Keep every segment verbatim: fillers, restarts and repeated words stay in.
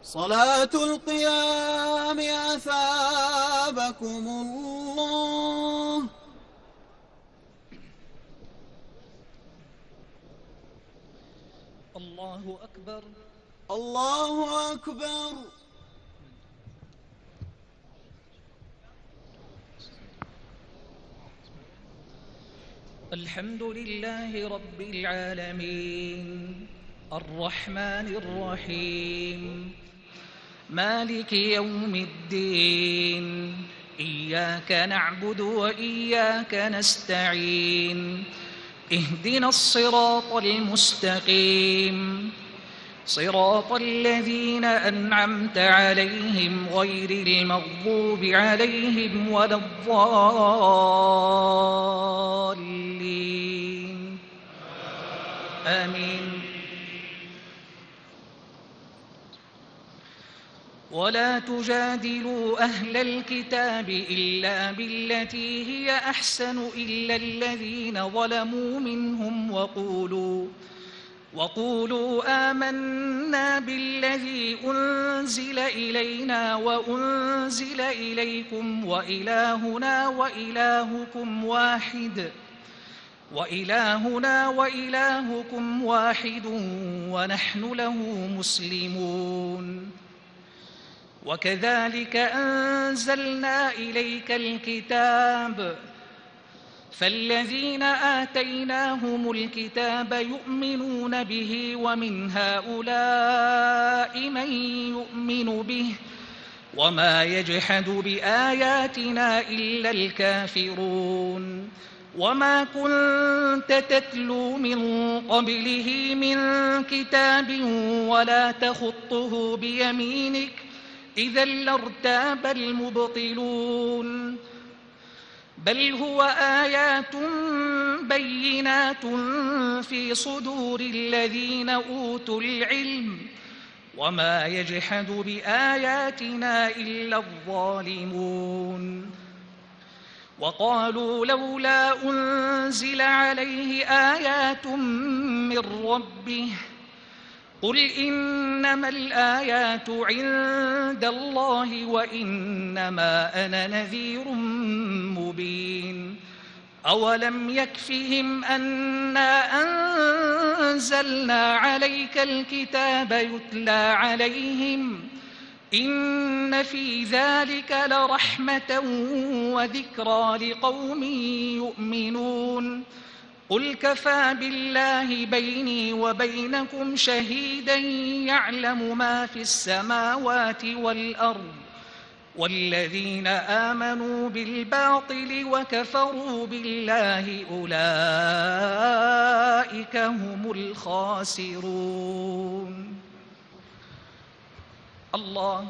صلاة القيام أثابكم الله. الله أكبر. الله أكبر. الحمد لله رب العالمين الرحمن الرحيم مالك يوم الدين إياك نعبد وإياك نستعين اهدنا الصراط المستقيم صراط الذين أنعمت عليهم غير المغضوب عليهم ولا الضالين آمين. ولا تجادلوا أهل الكتاب إلا بالتي هي أحسن إلا الذين ظلموا منهم وقولوا وقولوا آمنا بالذي أنزل إلينا وأنزل إليكم وإلهنا وإلهكم واحد وإلهنا وإلهكم واحد ونحن له مسلمون. وكذلك أنزلنا إليك الكتاب فالذين آتيناهم الكتاب يؤمنون به ومن هؤلاء من يؤمن به وما يجحد بآياتنا إلا الكافرون. وما كنت تتلو من قبله من كتاب ولا تخطه بيمينك إذا لارتاب المبطلون بل هو آيات بينات في صدور الذين أوتوا العلم وما يجحد بآياتنا إلا الظالمون. وقالوا لولا أنزل عليه آيات من ربه قل إنما الآيات عند الله وإنما أنا نذير مبين. أولم يكفهم أنا أنزلنا عليك الكتاب يتلى عليهم إن في ذلك لرحمة وذكرى لقوم يؤمنون. قل كفى بالله بيني وبينكم شهيدا يعلم ما في السماوات والأرض والذين آمنوا بالباطل وكفروا بالله أولئك هم الخاسرون. الله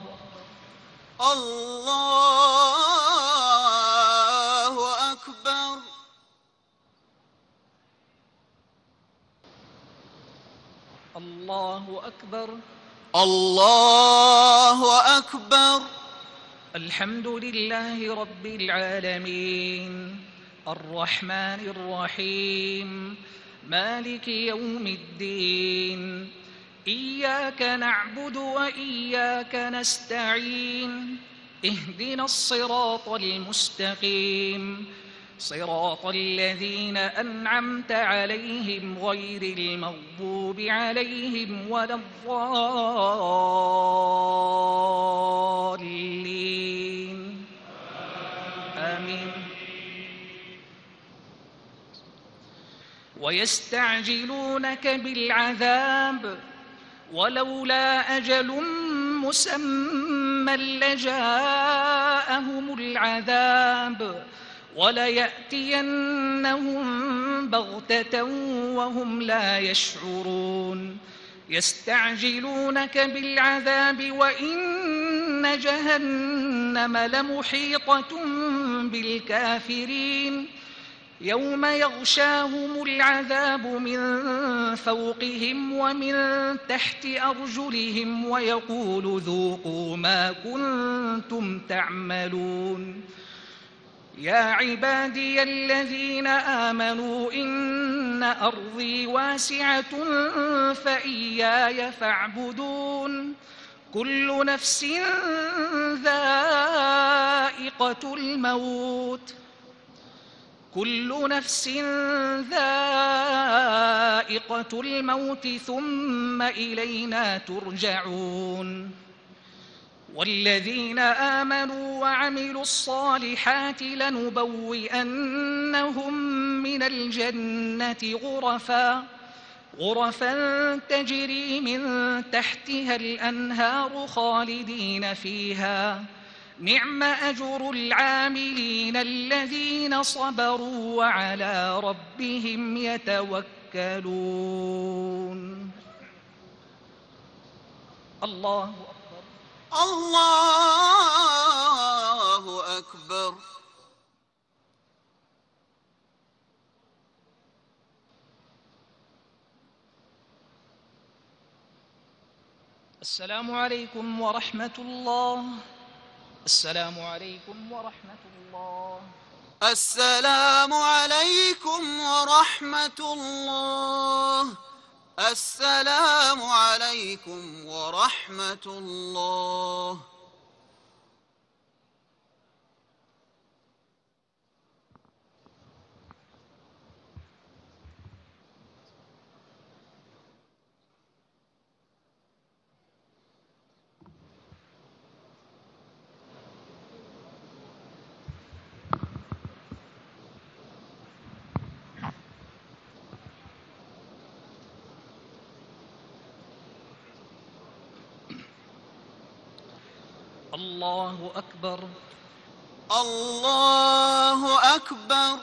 الله أكبر. الله أكبر. الله أكبر. الحمد لله رب العالمين الرحمن الرحيم مالك يوم الدين إياك نعبد وإياك نستعين اهدنا الصراط المستقيم صراط الذين أنعمت عليهم غير المغضوب عليهم ولا الضالين آمين. ويستعجلونك بالعذاب ولولا أجل مسمى لجاءهم العذاب وليأتينهم بغتة وهم لا يشعرون. يستعجلونك بالعذاب وإن جهنم لمحيطة بالكافرين يوم يغشاهم العذاب من فوقهم ومن تحت أرجلهم ويقول ذوقوا ما كنتم تعملون. يا عبادي الذين آمنوا إن أرضي واسعة فإياي فاعبدون كل نفس ذائقة الموت كل نفس ذائقة الموت ثم إلينا ترجعون والذين آمنوا وعملوا الصالحات لنبوئنهم من الجنة غرفا غرفا تجري من تحتها الأنهار خالدين فيها نعم أجر العاملين الذين صبروا وعلى ربهم يتوكلون. الله أكبر. الله أكبر. السلام عليكم ورحمة الله. السلام عليكم ورحمة الله. السلام عليكم ورحمة الله. السلام عليكم ورحمة الله. الله أكبر. الله أكبر.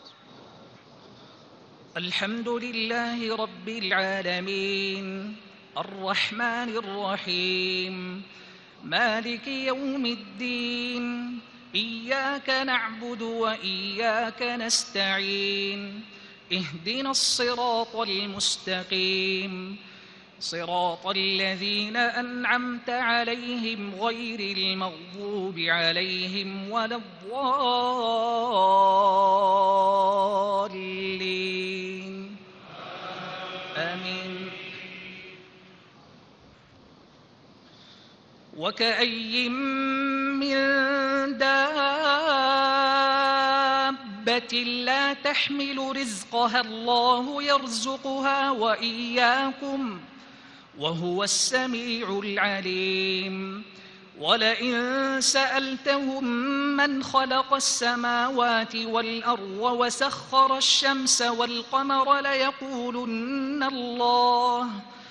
الحمد لله رب العالمين الرحمن الرحيم مالك يوم الدين إياك نعبد وإياك نستعين اهدنا الصراط المستقيم صراط الذين أنعمت عليهم غير المغضوب عليهم ولا الضالين آمين. وكأي من دابة لا تحمل رزقها الله يرزقها وإياكم وهو السميع العليم. ولئن سألتهم من خلق السماوات والأرض وسخر الشمس والقمر ليقولن الله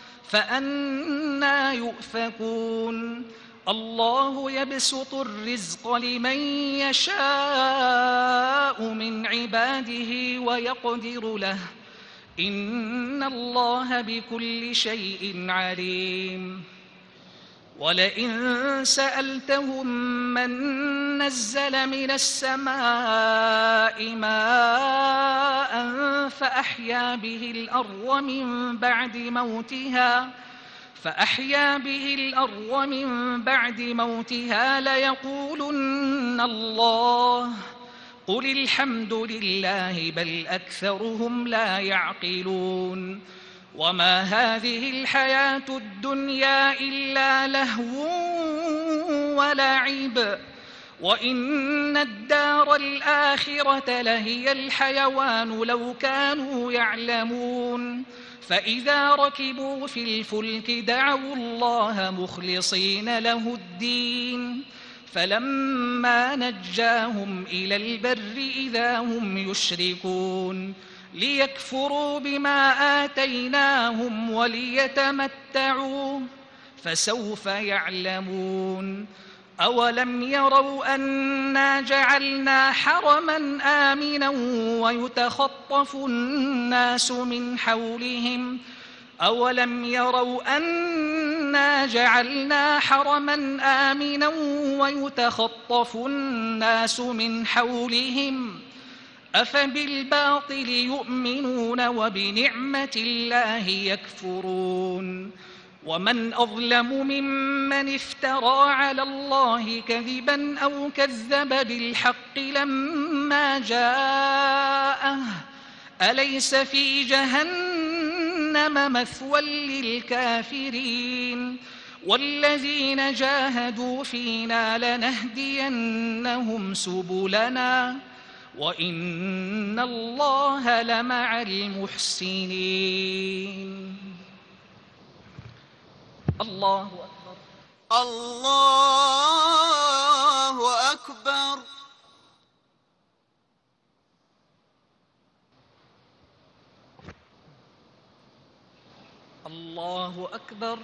فأنى يؤفكون. الله يبسط الرزق لمن يشاء من عباده ويقدر له إن الله بكل شيء عليم. ولئن سألتهم من نزل من السماء ماء فأحيا به الأرض من بعد موتها فأحيا به الأرض من بعد موتها ليقولن الله قل الحمد لله بل أكثرهم لا يعقلون. وما هذه الحياة الدنيا إلا لهو ولعب وإن الدار الآخرة لهي الحيوان لو كانوا يعلمون. فإذا ركبوا في الفلك دعوا الله مخلصين له الدين فلما نجاهم إلى البر إذا هم يشركون ليكفروا بما آتيناهم وليتمتعوا فسوف يعلمون. أولم يروا أنا جعلنا حرما آمنا ويتخطف الناس من حولهم أولم يروا أنا جعلنا حرما آمنا ويتخطف الناس من حولهم أفبالباطل يؤمنون وبنعمة الله يكفرون. ومن أظلم ممن افترى على الله كذبا أو كذب بالحق لما جاءه أليس في جهنم مثوى للكافرين والذين جاهدوا فينا لنهدينهم سبلنا وإن الله لمع المحسنين. الله أكبر. الله أكبر. الله أكبر.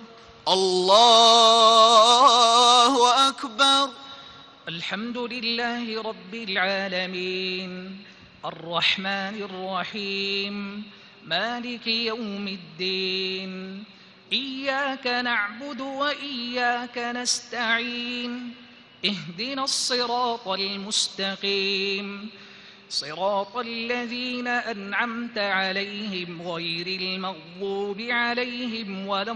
الله أكبر. الحمد لله رب العالمين الرحمن الرحيم مالك يوم الدين إياك نعبد وإياك نستعين اهدنا الصراط المستقيم صراط الذين أنعمت عليهم غير المغضوب عليهم ولا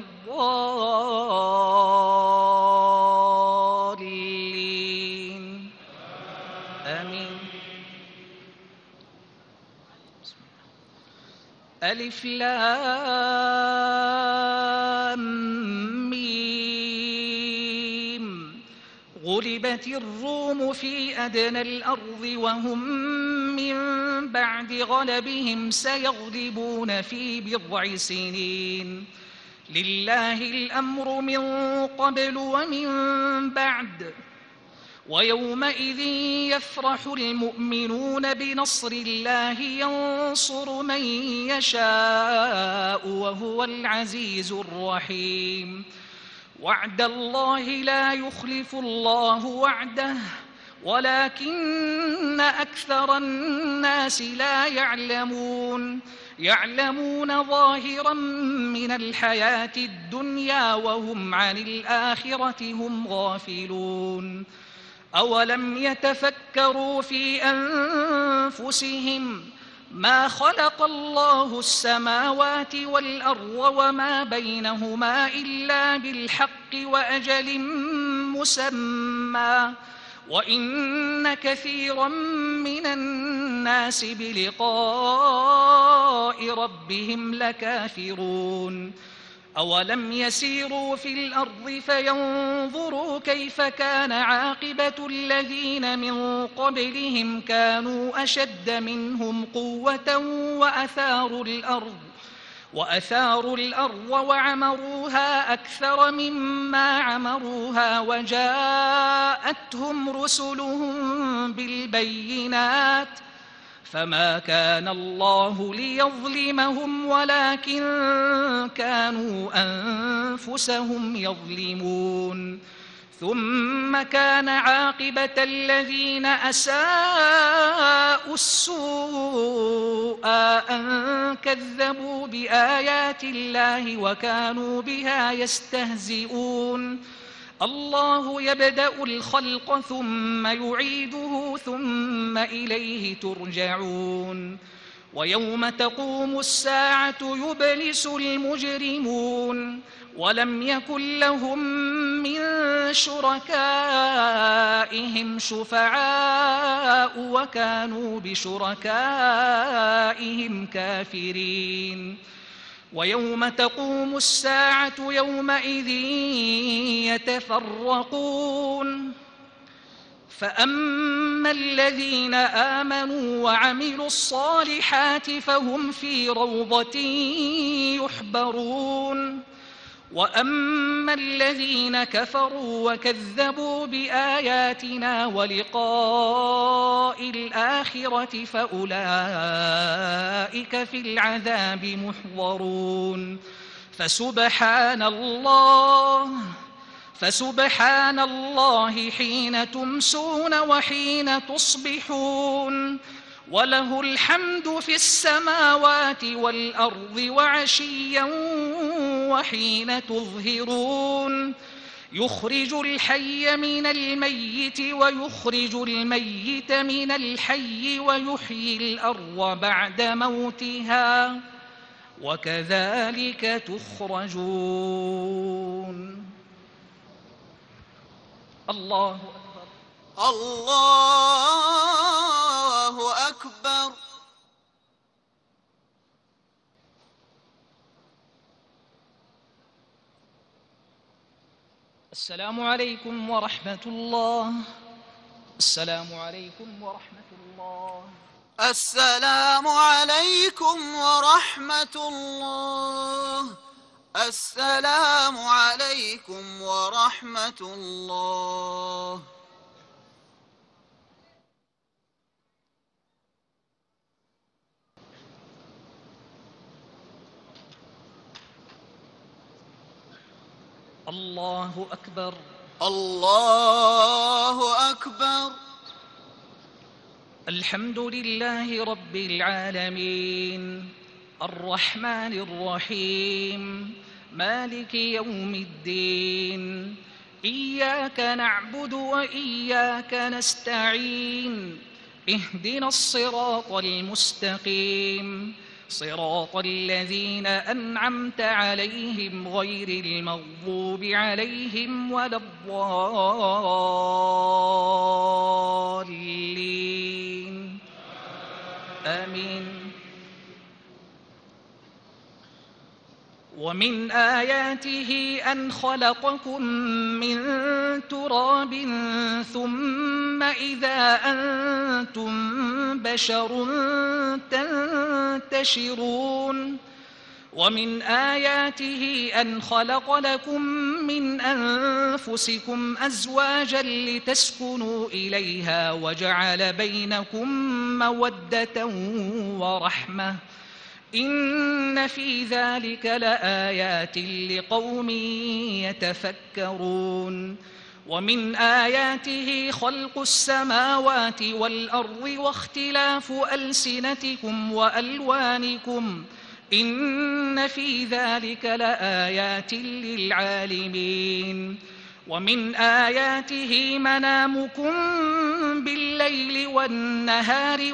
الضالين آمين. ألف لام ميم غلبت الروم في أدنى الأرض وهم من بعد غلبهم سيغلبون في بضع سنين لله الأمر من قبل ومن بعد ويومئذ يفرح المؤمنون بنصر الله ينصر من يشاء وهو العزيز الرحيم. وعد الله لا يخلف الله وعده ولكن أكثر الناس لا يعلمون يعلمون ظاهرا من الحياة الدنيا وهم عن الآخرة هم غافلون. أولم يتفكروا في أنفسهم ما خلق الله السماوات والأرض وما بينهما إلا بالحق وأجل مسمى وإن كثيرا من الناس بلقاء ربهم لكافرون. أولم يسيروا في الأرض فينظروا كيف كان عاقبة الذين من قبلهم كانوا أشد منهم قوة وأثاروا الأرض وأثاروا الأرض وعمروها أكثر مما عمروها وجاءتهم رسلهم بالبينات فما كان الله ليظلمهم ولكن كانوا أنفسهم يظلمون. ثم كان عاقبة الذين أساءوا السوء أن كذبوا بآيات الله وكانوا بها يستهزئون. الله يبدأ الخلق ثم يعيده ثم إليه ترجعون. ويوم تقوم الساعة يبلس المجرمون ولم يكن لهم من شركائهم شفعاء وكانوا بشركائهم كافرين. ويوم تقوم الساعة يومئذ يتفرقون فأما الذين آمنوا وعملوا الصالحات فهم في روضة يحبرون وأما الذين كفروا وكذبوا بآياتنا ولقاء الآخرة فأولئك في العذاب محضرون. فسبحان الله فسبحان الله حين تمسون وحين تصبحون وله الحمد في السماوات والأرض وعشيا وحين تظهرون. يخرج الحي من الميت ويخرج الميت من الحي ويحيي الأرض بعد موتها وكذلك تخرجون. الله أكبر. الله أكبر. السلام عليكم ورحمة الله. السلام عليكم ورحمة الله. السلام عليكم ورحمة الله. السلام عليكم ورحمة الله. الله أكبر. الله أكبر. الحمد لله رب العالمين الرحمن الرحيم مالك يوم الدين. إياك نعبد وإياك نستعين. اهدنا الصراط المستقيم صراط الذين أنعمت عليهم غير المغضوب عليهم ولا الضالين. آمين. ومن آياته أن خلقكم من تراب ثم إذا أنتم بشر تنتشرون. ومن آياته أن خلق لكم من أنفسكم أزواجا لتسكنوا إليها وجعل بينكم مودة ورحمة. إن في ذلك لآيات لقوم يتفكرون. ومن آياته خلق السماوات والأرض واختلاف ألسنتكم وألوانكم. إن في ذلك لآيات للعالمين. ومن آياته منامكم بالليل والنهار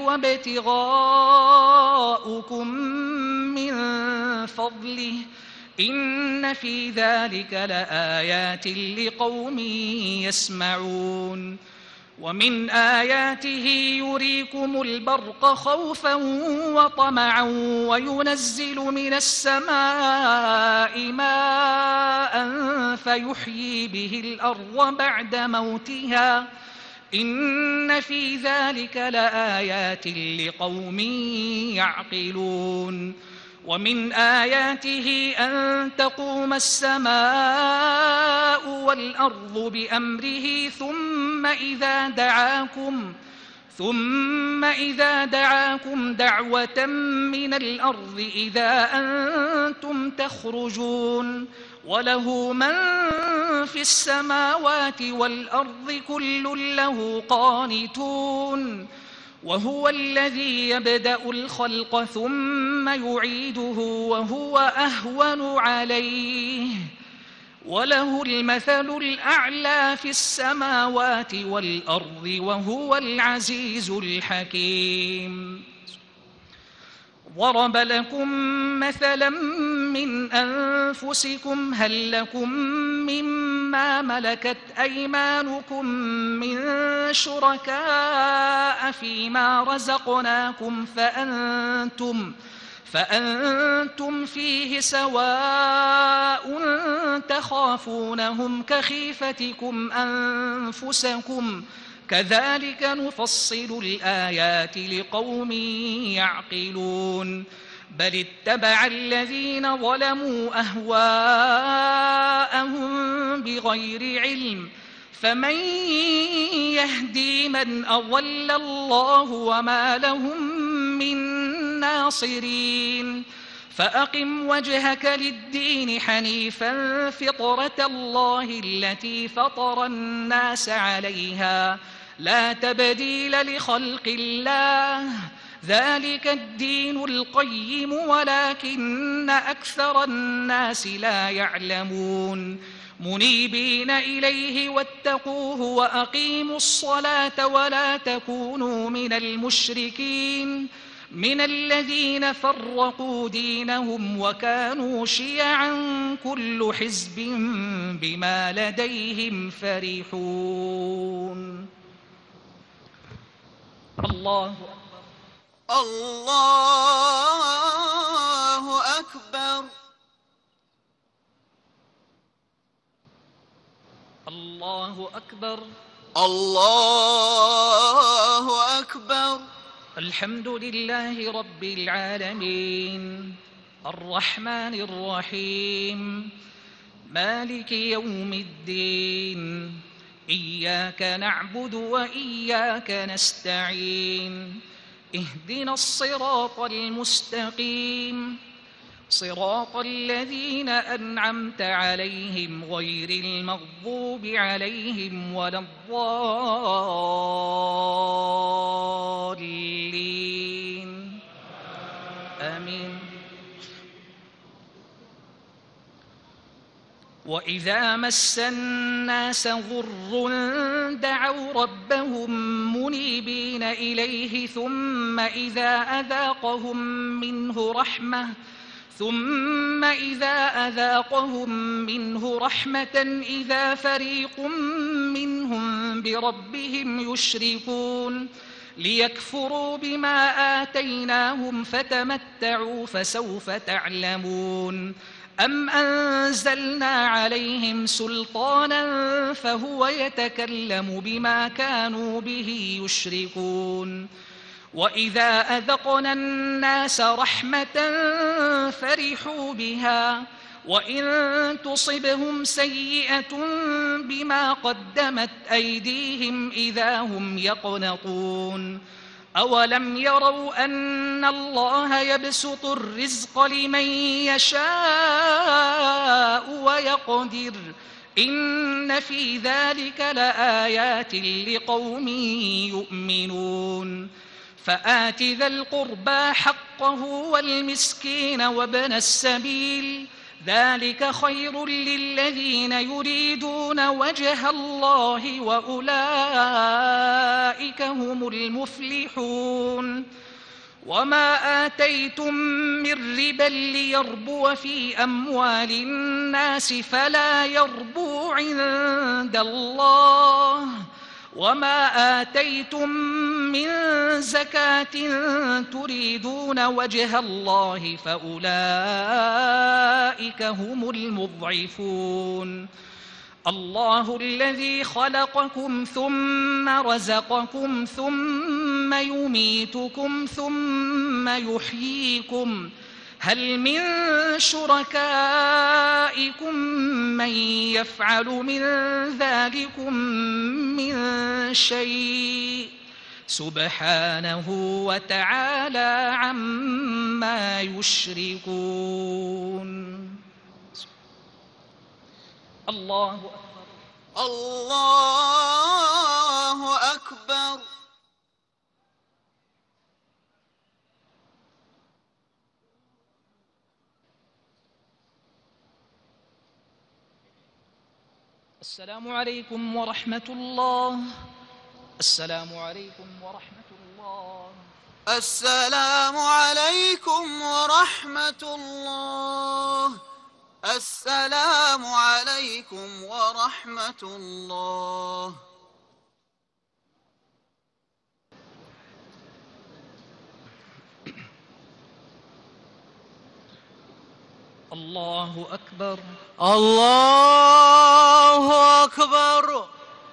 وابتغاؤكم من فضله. إن في ذلك لآيات لقوم يسمعون. ومن آياته يريكم البرق خوفا وطمعا وينزل من السماء ماء فيحيي به الأرض بعد موتها. إن في ذلك لآيات لقوم يعقلون. ومن آياته أن تقوم السماء والأرض بأمره ثم إذا دعاكم ثم إذا دعاكم دعوة من الأرض إذا أنتم تخرجون. وله من في السماوات والأرض كل له قانتون. وهو الذي يبدأ الخلق ثم يعيده وهو أهون عليه. وله المثل الأعلى في السماوات والأرض وهو العزيز الحكيم. ضرب لكم مثلا من أنفسكم هل لكم مما ملكت أيمانكم من شركاء فيما رزقناكم فأنتم فأنتم فيه سواء تخافونهم كخيفتكم أنفسكم كذلك نفصل الآيات لقوم يعقلون. بل اتبع الذين ظلموا أهواءهم بغير علم فمن يهدي من أضل الله وما لهم من ناصرين. فأقم وجهك للدين حنيفا فطرة الله التي فطر الناس عليها لا تبديل لخلق الله ذلك الدين القيم ولكن أكثر الناس لا يعلمون. منيبين إليه واتقوه وأقيموا الصلاة ولا تكونوا من المشركين من الذين فرقوا دينهم وكانوا شيعا كل حزب بما لديهم فرحون. الله الله أكبر. الله أكبر. الله أكبر. الحمد لله رب العالمين الرحمن الرحيم مالك يوم الدين إياك نعبد وإياك نستعين اهدنا الصراط المستقيم صراط الذين أنعمت عليهم غير المغضوب عليهم ولا الضالين آمين. وإذا مس الناس ضر دعوا ربهم منيبين إليه ثم إذا أذاقهم منه رحمة ثم إذا أذاقهم منه رحمة إذا فريق منهم بربهم يشركون ليكفروا بما آتيناهم فتمتعوا فسوف تعلمون. أم أنزلنا عليهم سلطانا فهو يتكلم بما كانوا به يشركون. وإذا أذقنا الناس رحمة فرحوا بها وإن تصبهم سيئة بما قدمت أيديهم إذا هم يقنطون. أولم يروا أن الله يبسط الرزق لمن يشاء ويقدر إن في ذلك لآيات لقوم يؤمنون. فآت ذا القربى حقه والمسكين وابن السبيل ذلك خير للذين يريدون وجه الله وأولئك هم المفلحون. وما آتيتم من ربا ليربو في أموال الناس فلا يربو عند الله وما آتيتم من زكاة تريدون وجه الله فأولئك هم المضعفون. الله الذي خلقكم ثم رزقكم ثم يميتكم ثم يحييكم هل من شركائكم من يفعل من ذلكم من شيء سبحانه وتعالى عما يشركون. الله أكبر. الله أكبر. السلام عليكم ورحمة الله. السلام عليكم ورحمة الله. السلام عليكم ورحمة الله. السلام عليكم ورحمة الله. الله أكبر. الله أكبر.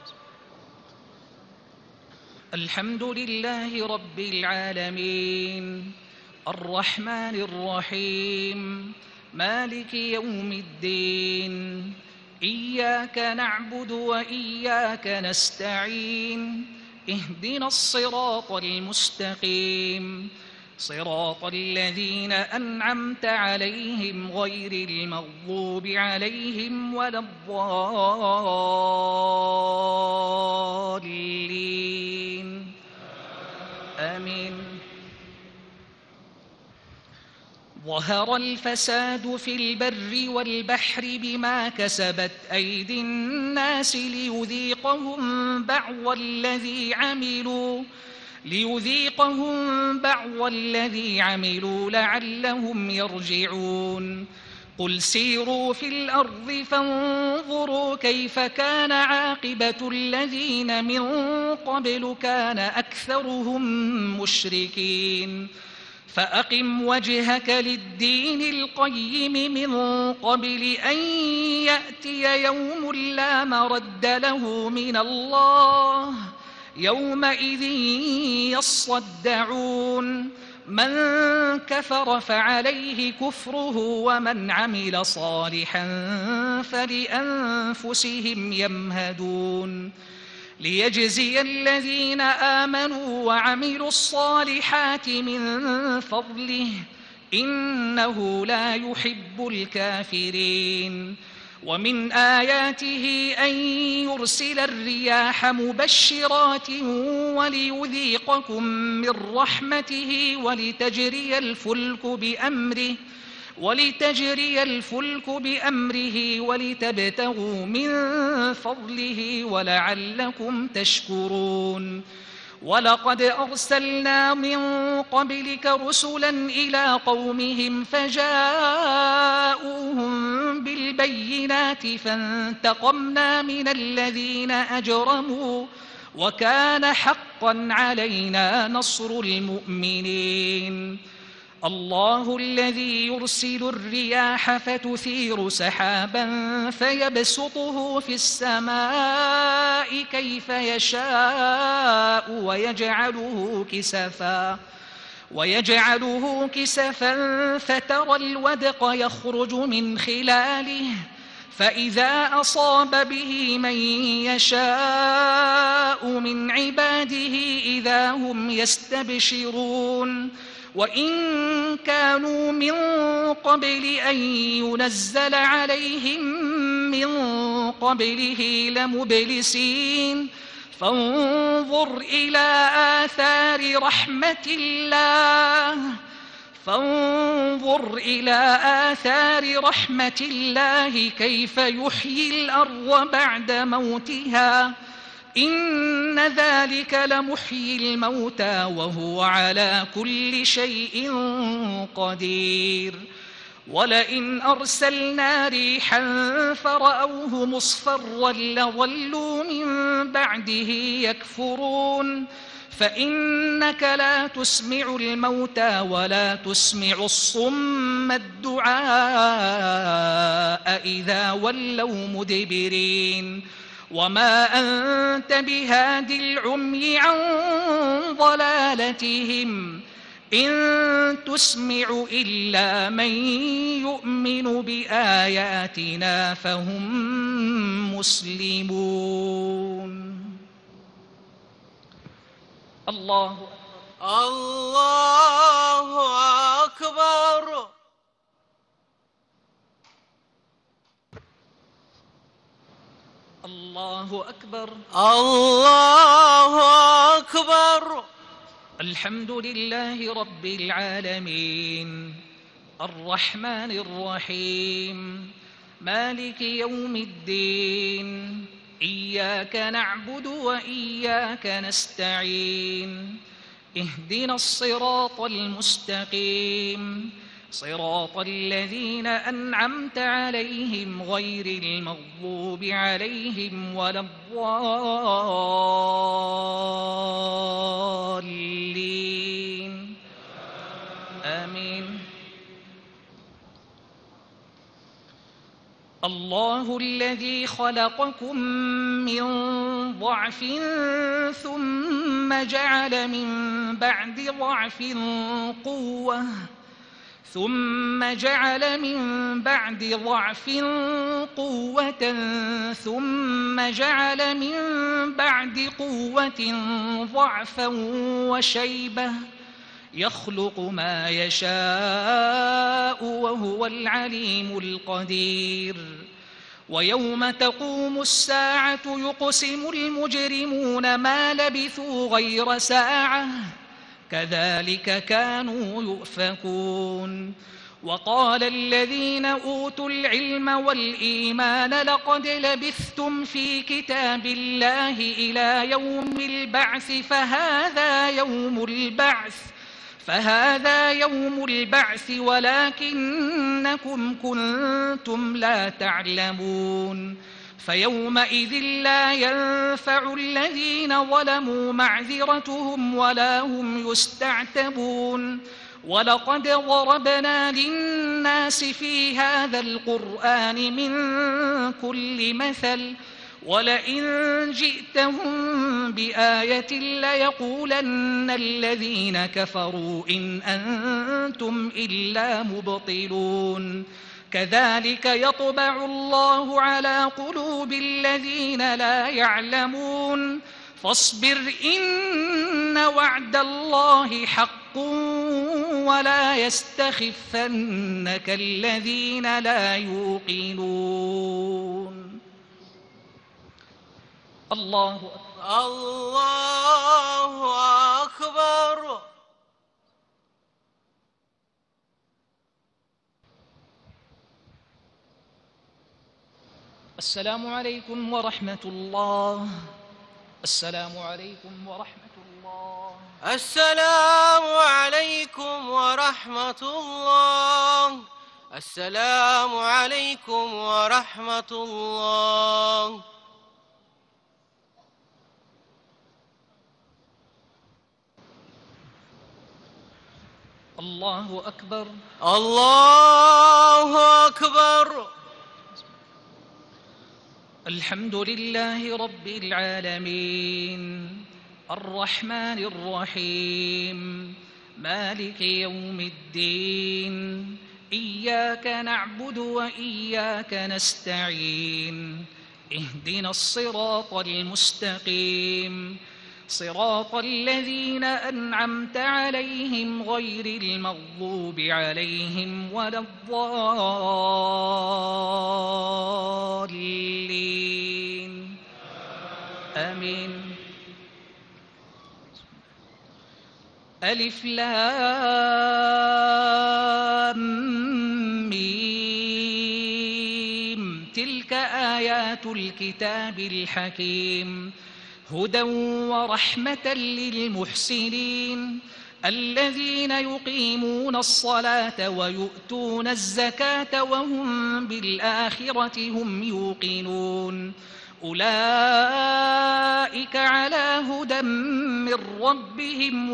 الحمد لله رب العالمين الرحمن الرحيم مالك يوم الدين إياك نعبد وإياك نستعين اهدنا الصراط المستقيم صراط الذين أنعمت عليهم غير المغضوب عليهم ولا الضالين آمين. ظهر الفساد في البر والبحر بما كسبت أيدي الناس ليذيقهم بعض الذي عملوا ليذيقهم بعض الذي عملوا لعلهم يرجعون. قل سيروا في الأرض فانظروا كيف كان عاقبة الذين من قبل كان أكثرهم مشركين فأقم وجهك للدين القيم من قبل أن يأتي يوم لا مرد له من الله يومئذ يصدعون من كفر فعليه كفره ومن عمل صالحا فلأنفسهم يمهدون ليجزي الذين آمنوا وعملوا الصالحات من فضله إنه لا يحب الكافرين ومن آياته أن يرسل الرياح مبشرات وليذيقكم من رحمته ولتجري الفلك بأمره ولتجري الفلك بأمره ولتبتغوا من فضله ولعلكم تشكرون ولقد أرسلنا من قبلك رسلا إلى قومهم فجاءوهم بالبينات فانتقمنا من الذين أجرموا وكان حقا علينا نصر المؤمنين الله الذي يرسل الرياح فتثير سحابا فيبسطه في السماء كيف يشاء ويجعله كسفا ويجعله كسفا فترى الودق يخرج من خلاله فإذا أصاب به من يشاء من عباده إذا هم يستبشرون وإن كانوا من قبل أن ينزل عليهم من قبله لمبلسين فانظر إلى آثار رحمة الله فانظر إلى آثار رحمة الله كيف يحيي الأرض بعد موتها إن ذلك لمحيي الموتى وهو على كل شيء قدير ولئن أرسلنا ريحا فرأوه مصفرا لظلوا من بعده يكفرون فإنك لا تسمع الموتى ولا تسمع الصم الدعاء إذا ولوا مدبرين وما أنت بهاد العمي عن ضلالتهم إن تسمع إلا من يؤمن بآياتنا فهم مسلمون الله الله أكبر. الله أكبر. الله أكبر. الحمد لله رب العالمين الرحمن الرحيم مالك يوم الدين إياك نعبد وإياك نستعين اهدنا الصراط المستقيم صراط الذين أنعمت عليهم غير المغضوب عليهم ولا الضالين آمين. الله الذي خلقكم من ضعف ثم جعل من بعد ضعف قوة ثم جعل من بعد ضعف قوة ثم جعل من بعد قوة ضعفا وشيبة يخلق ما يشاء وهو العليم القدير. ويوم تقوم الساعة يقسم المجرمون ما لبثوا غير ساعة كذلك كانوا يؤفكون. وقال الذين أوتوا العلم والإيمان لقد لبثتم في كتاب الله إلى يوم البعث فهذا يوم البعث فهذا يوم البعث ولكنكم كنتم لا تعلمون. فيومئذ لا ينفع الذين ظلموا معذرتهم ولا هم يستعتبون. ولقد ضربنا للناس في هذا القرآن من كل مثل ولئن جئتهم بآية ليقولن الذين كفروا إن أنتم إلا مبطلون كذلك يطبع الله على قلوب الذين لا يعلمون فاصبر إن وعد الله حق ولا يستخفنك الذين لا يوقنون. الله أكبر. الله أكبر. السلام عليكم ورحمة الله. السلام عليكم ورحمة الله. السلام عليكم ورحمة الله. السلام عليكم ورحمة الله. الله أكبر. الله أكبر. الحمد لله رب العالمين الرحمن الرحيم مالك يوم الدين إياك نعبد وإياك نستعين اهدنا الصراط المستقيم صراط الذين أنعمت عليهم غير المغضوب عليهم ولا الضالين آمين. ألف لام ميم تلك آيات الكتاب الحكيم هدى ورحمة للمحسنين الذين يقيمون الصلاة ويؤتون الزكاة وهم بالآخرة هم يوقنون أولئك على هدى من ربهم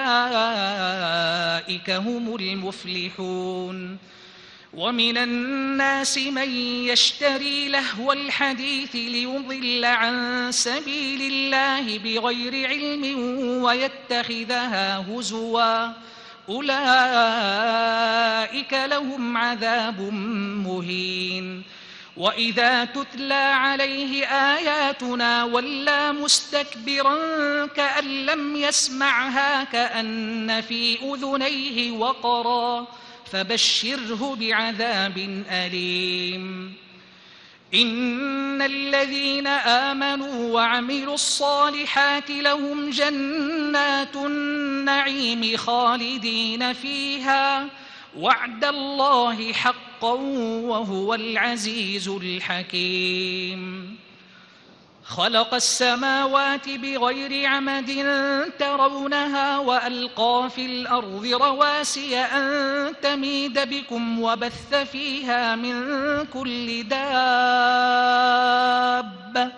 وأولئك هم المفلحون. ومن الناس من يشتري لهو الحديث ليضل عن سبيل الله بغير علم ويتخذها هزوا أولئك لهم عذاب مهين. وإذا تتلى عليه آياتنا ولى مستكبرا كأن لم يسمعها كأن في أذنيه وقرا فبشره بعذاب أليم. إن الذين آمنوا وعملوا الصالحات لهم جنات النعيم خالدين فيها وعد الله حقا وهو العزيز الحكيم. خلق السماوات بغير عمد ترونها وألقى في الأرض رواسي أن تميد بكم وبث فيها من كل دابة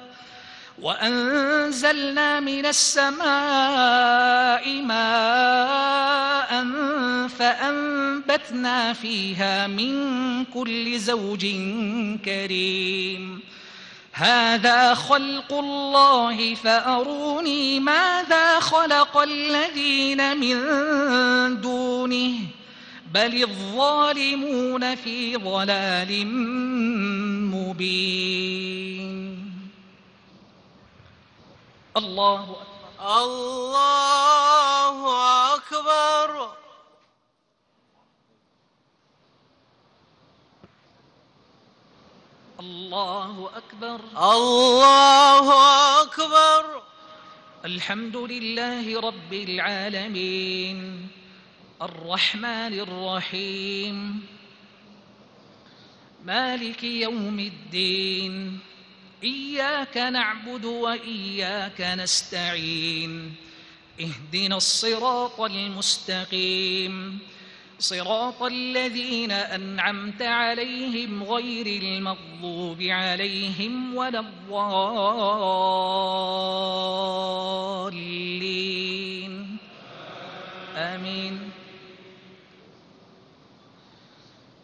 وأنزلنا من السماء ماء فأنبتنا فيها من كل زوج كريم. هذا خلق الله فأروني ماذا خلق الذين من دونه بل الظالمون في ضلال مبين. الله أكبر. الله أكبر. الله أكبر. الله أكبر. الحمد لله رب العالمين الرحمن الرحيم مالك يوم الدين إياك نعبد وإياك نستعين اهدنا الصراط المستقيم صراط الذين أنعمت عليهم غير المغضوب عليهم ولا الضالين آمين.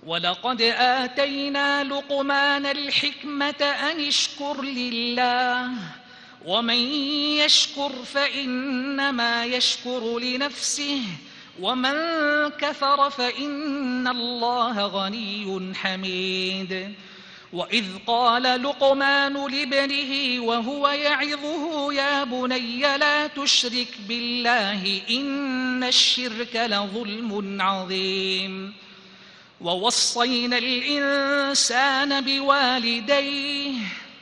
ولقد آتينا لقمان الحكمة أن اشكر لله ومن يشكر فإنما يشكر لنفسه ومن كفر فإن الله غني حميد. وإذ قال لقمان لابنه وهو يعظه يا بني لا تشرك بالله إن الشرك لظلم عظيم. ووصينا الإنسان بوالديه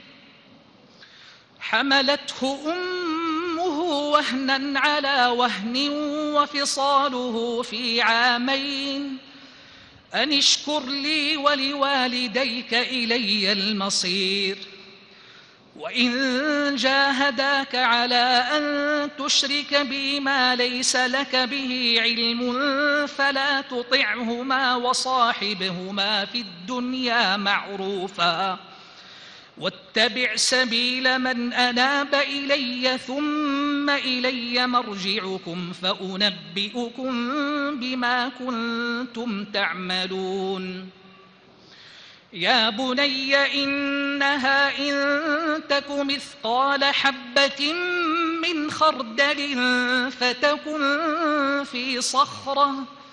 حملته أمه وهنا على وهن وفصاله في عامين أن اشكر لي ولوالديك إلي المصير. وإن جاهداك على أن تشرك بي ما ليس لك به علم فلا تطعهما وصاحبهما في الدنيا معروفا واتبع سبيل من أناب إلي ثم إلي مرجعكم فأنبئكم بما كنتم تعملون. يا بني إنها إن تك مثقال حبة من خردل فتكن في صخرة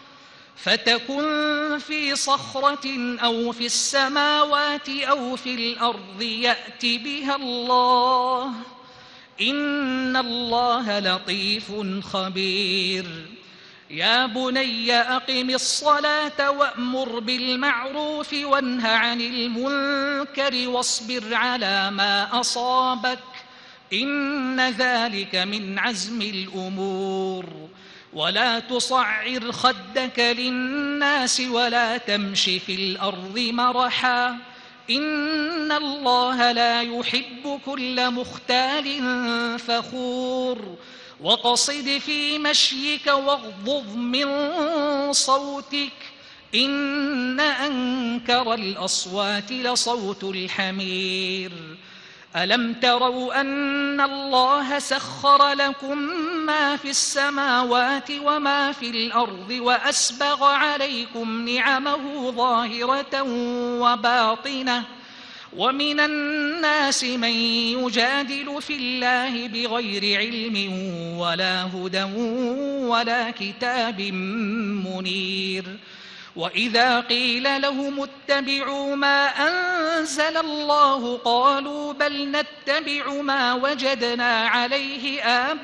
فتكن في صخرة أو في السماوات أو في الأرض يأت بها الله إن الله لطيف خبير. يا بني أقم الصلاة وأمر بالمعروف وانه عن المنكر واصبر على ما أصابك إن ذلك من عزم الأمور. ولا تصعر خدك للناس ولا تمش في الأرض مرحا إن الله لا يحب كل مختال فخور. وقصد في مشيك واغضض من صوتك إن أنكر الأصوات لصوت الحمير. ألم تروا أن الله سخر لكم ما في السماوات وما في الأرض وأسبغ عليكم نعمه ظاهرة وباطنة ومن الناس من يجادل في الله بغير علم ولا هدى ولا كتاب منير. وإذا قيل لهم اتبعوا ما أنزل الله قالوا بل نتبع ما وجدنا عليه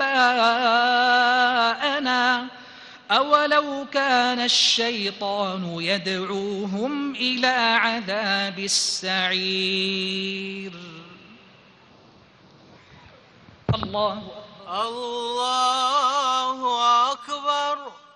آباءنا أولو كان الشيطان يدعوهم إلى عذاب السعير. الله الله أكبر.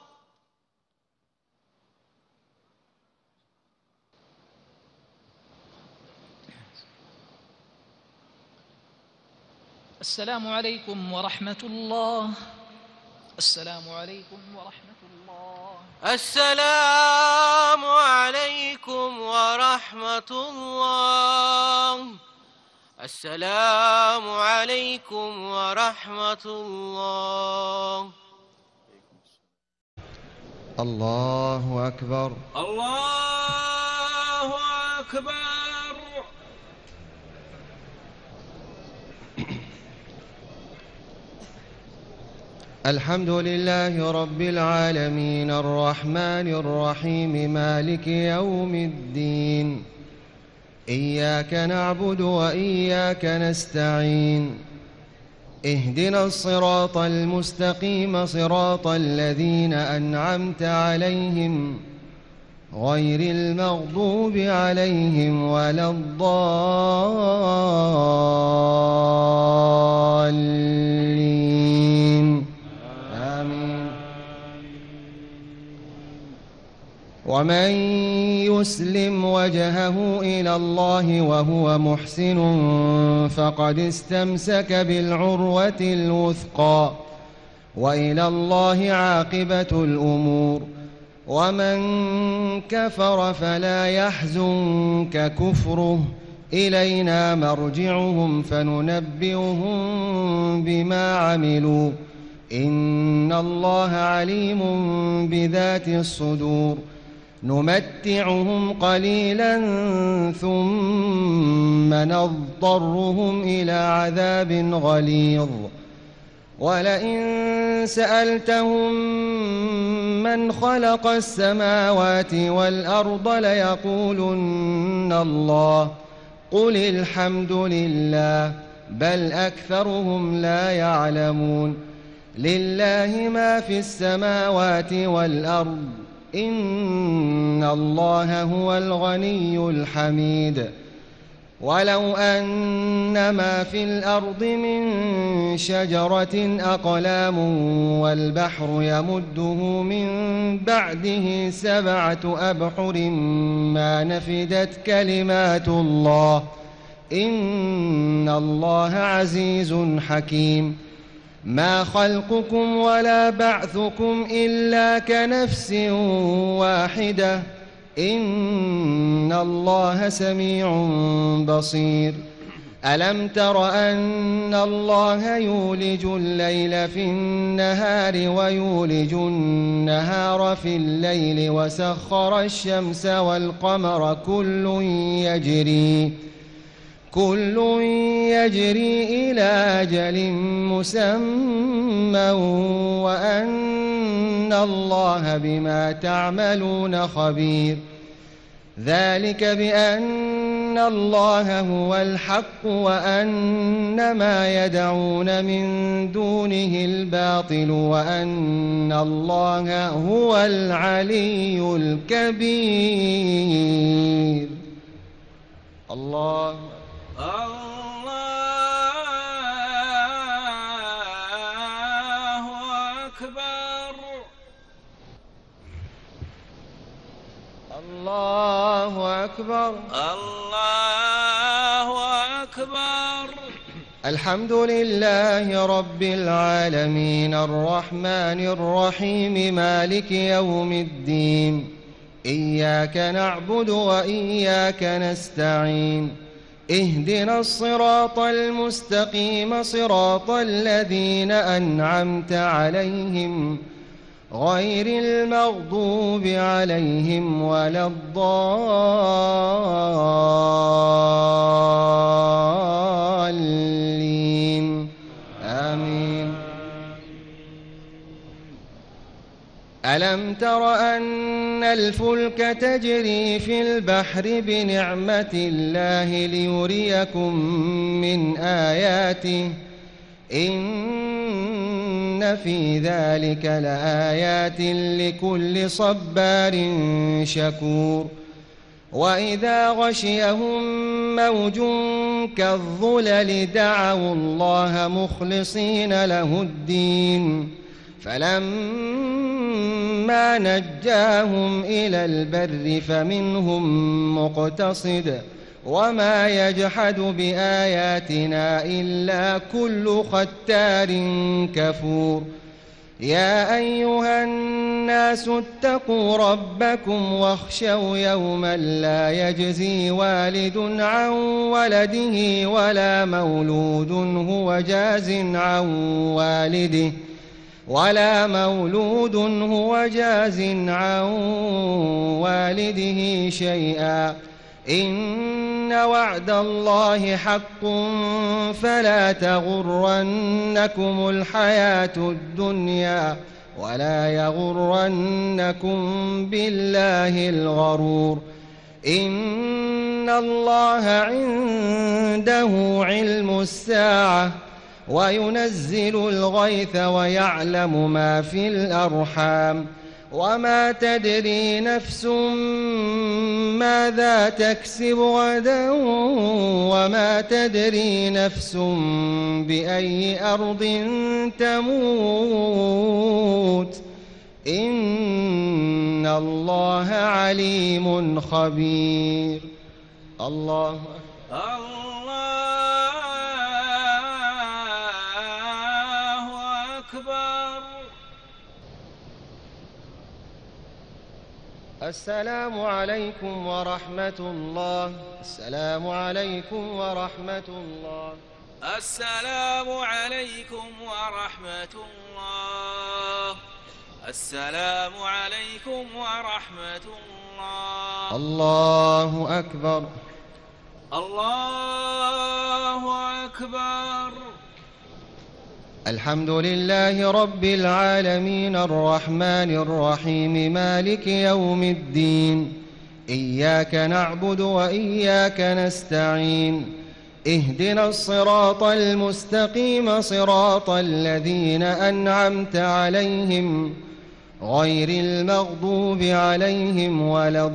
السلام عليكم ورحمة الله. السلام عليكم ورحمة الله. السلام عليكم ورحمة الله. السلام عليكم ورحمة الله. الله أكبر. الله أكبر. الحمد لله رب العالمين الرحمن الرحيم مالك يوم الدين إياك نعبد وإياك نستعين اهدنا الصراط المستقيم صراط الذين أنعمت عليهم غير المغضوب عليهم ولا الضالين آمين. ومن يسلم وجهه إلى الله وهو محسن فقد استمسك بالعروة الوثقى وإلى الله عاقبة الأمور. ومن كفر فلا يحزنك كفره إلينا مرجعهم فننبئهم بما عملوا إن الله عليم بذات الصدور. نمتعهم قليلا ثم نضطرهم إلى عذاب غليظ ولئن سألتهم من خلق السماوات والأرض ليقولن الله قل الحمد لله بل أكثرهم لا يعلمون لله ما في السماوات والأرض إن الله هو الغني الحميد ولو أن ما في الأرض من شجرة أقلام والبحر يمده من بعده سبعة أبحر ما نفدت كلمات الله إن الله عزيز حكيم ما خلقكم ولا بعثكم إلا كنفس واحدة إن الله سميع بصير ألم تر أن الله يولج الليل في النهار ويولج النهار في الليل وسخر الشمس والقمر كل يجري كل يجري إلى أجل مسمى وأن الله بما تعملون خبير ذلك بأن الله هو الحق وأن ما يدعون من دونه الباطل وأن الله هو العلي الكبير. الله الله أكبر الله أكبر الله أكبر. الحمد لله رب العالمين الرحمن الرحيم مالك يوم الدين إياك نعبد وإياك نستعين اهدنا الصراط المستقيم صراط الذين أنعمت عليهم غير المغضوب عليهم ولا الضالين آمين. ألم تر أن الفلك تجري في البحر بنعمة الله ليريكم من آياته إن في ذلك لآيات لكل صبار شكور. وإذا غشيهم موج كالظلل دعوا الله مخلصين له الدين فلما نجاهم إلى البر فمنهم مقتصد وما يجحد بآياتنا إلا كل ختار كفور. يا أيها الناس اتقوا ربكم واخشوا يوما لا يجزي والد عن ولده ولا مولود هو جاز عن والده ولا مولود هو جاز عن والده شيئا إن وعد الله حق فلا تغرنكم الحياة الدنيا ولا يغرنكم بالله الغرور. إن الله عنده علم الساعة وينزل الغيث ويعلم ما في الأرحام وما تدري نفس ماذا تكسب غدا وما تدري نفس بأي أرض تموت إن الله عليم خبير. الله الله أكبر. السلام عليكم ورحمة الله. السلام عليكم ورحمة الله. السلام عليكم ورحمة الله. السلام عليكم ورحمة الله. الله أكبر. الله أكبر. الحمد لله رب العالمين الرحمن الرحيم مالك يوم الدين. إياك نعبد وإياك نستعين. اهدنا الصراط المستقيم صراط الذين أنعمت عليهم غير المغضوب عليهم ولا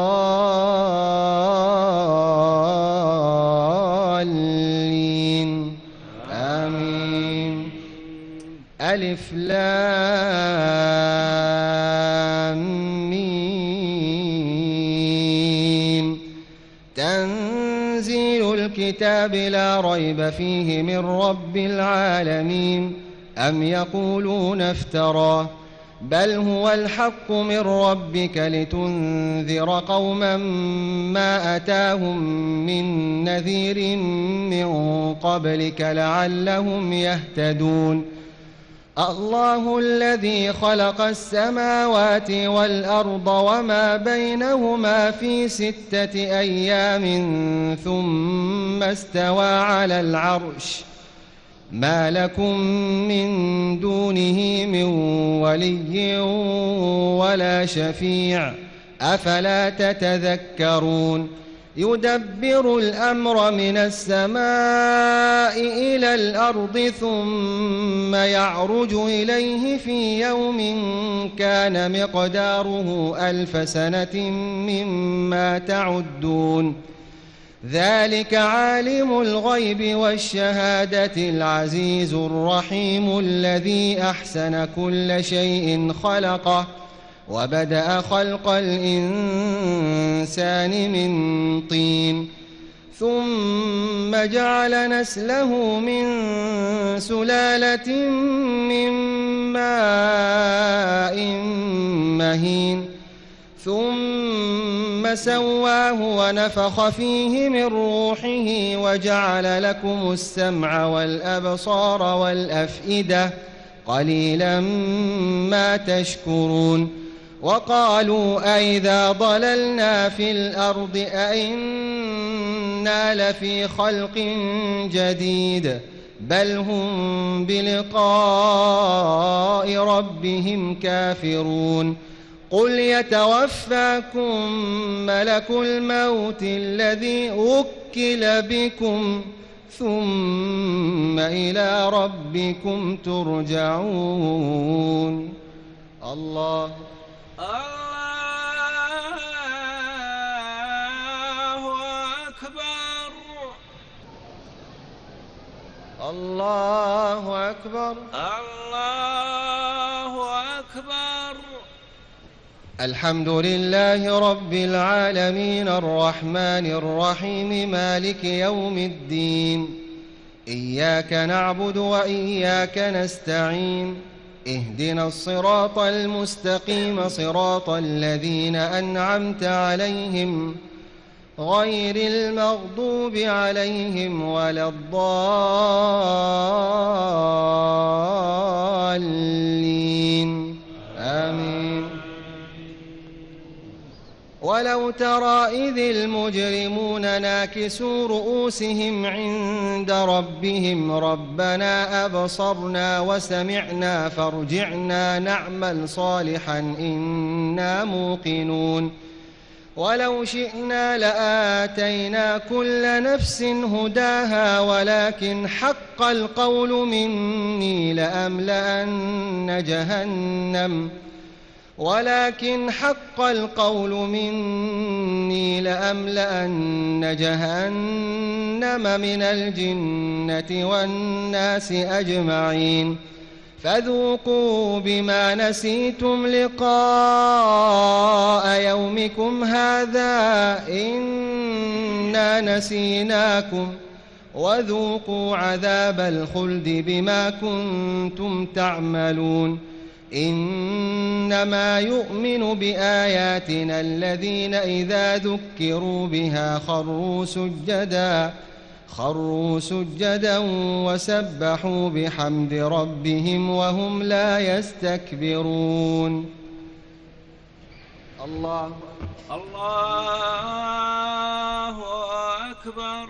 الضالين. آمين. ألف لام ميم. تنزيل الكتاب لا ريب فيه من رب العالمين. أم يقولون افتراه بل هو الحق من ربك لتنذر قوما ما أتاهم من نذير من قبلك لعلهم يهتدون. الله الذي خلق السماوات والأرض وما بينهما في ستة أيام ثم استوى على العرش. ما لكم من دونه من ولي ولا شفيع أفلا تتذكرون. يدبر الأمر من السماء إلى الأرض ثم يعرج إليه في يوم كان مقداره ألف سنة مما تعدون. ذلك عالم الغيب والشهادة العزيز الرحيم الذي أحسن كل شيء خلقه وبدأ خلق الإنسان من طين ثم جعل نسله من سلالة من ماء مهين ثم سواه ونفخ فيه من روحه وجعل لكم السمع والأبصار والأفئدة قليلا ما تشكرون. وقالوا أئذا ضللنا في الأرض أئنا لفي خلق جديد بل هم بلقاء ربهم كافرون. قل يتوفاكم ملك الموت الذي وكل بكم ثم إلى ربكم ترجعون. الله الله أكبر. الله أكبر. الله أكبر. الحمد لله رب العالمين الرحمن الرحيم مالك يوم الدين. إياك نعبد وإياك نستعين. اهدنا الصراط المستقيم صراط الذين أنعمت عليهم غير المغضوب عليهم ولا الضالين. آمين. ولو ترى إذ المجرمون ناكسوا رؤوسهم عند ربهم ربنا أبصرنا وسمعنا فارجعنا نعمل صالحا إنا موقنون. ولو شئنا لآتينا كل نفس هداها ولكن حق القول مني لأملأن جهنم ولكن حق القول مني لأملأن جهنم من الجنة والناس أجمعين. فذوقوا بما نسيتم لقاء يومكم هذا إنا نسيناكم وذوقوا عذاب الخلد بما كنتم تعملون. إنما يؤمن بآياتنا الذين إذا ذكروا بها خروا سجدا خروا سجدا وسبحوا بحمد ربهم وهم لا يستكبرون. الله الله أكبر.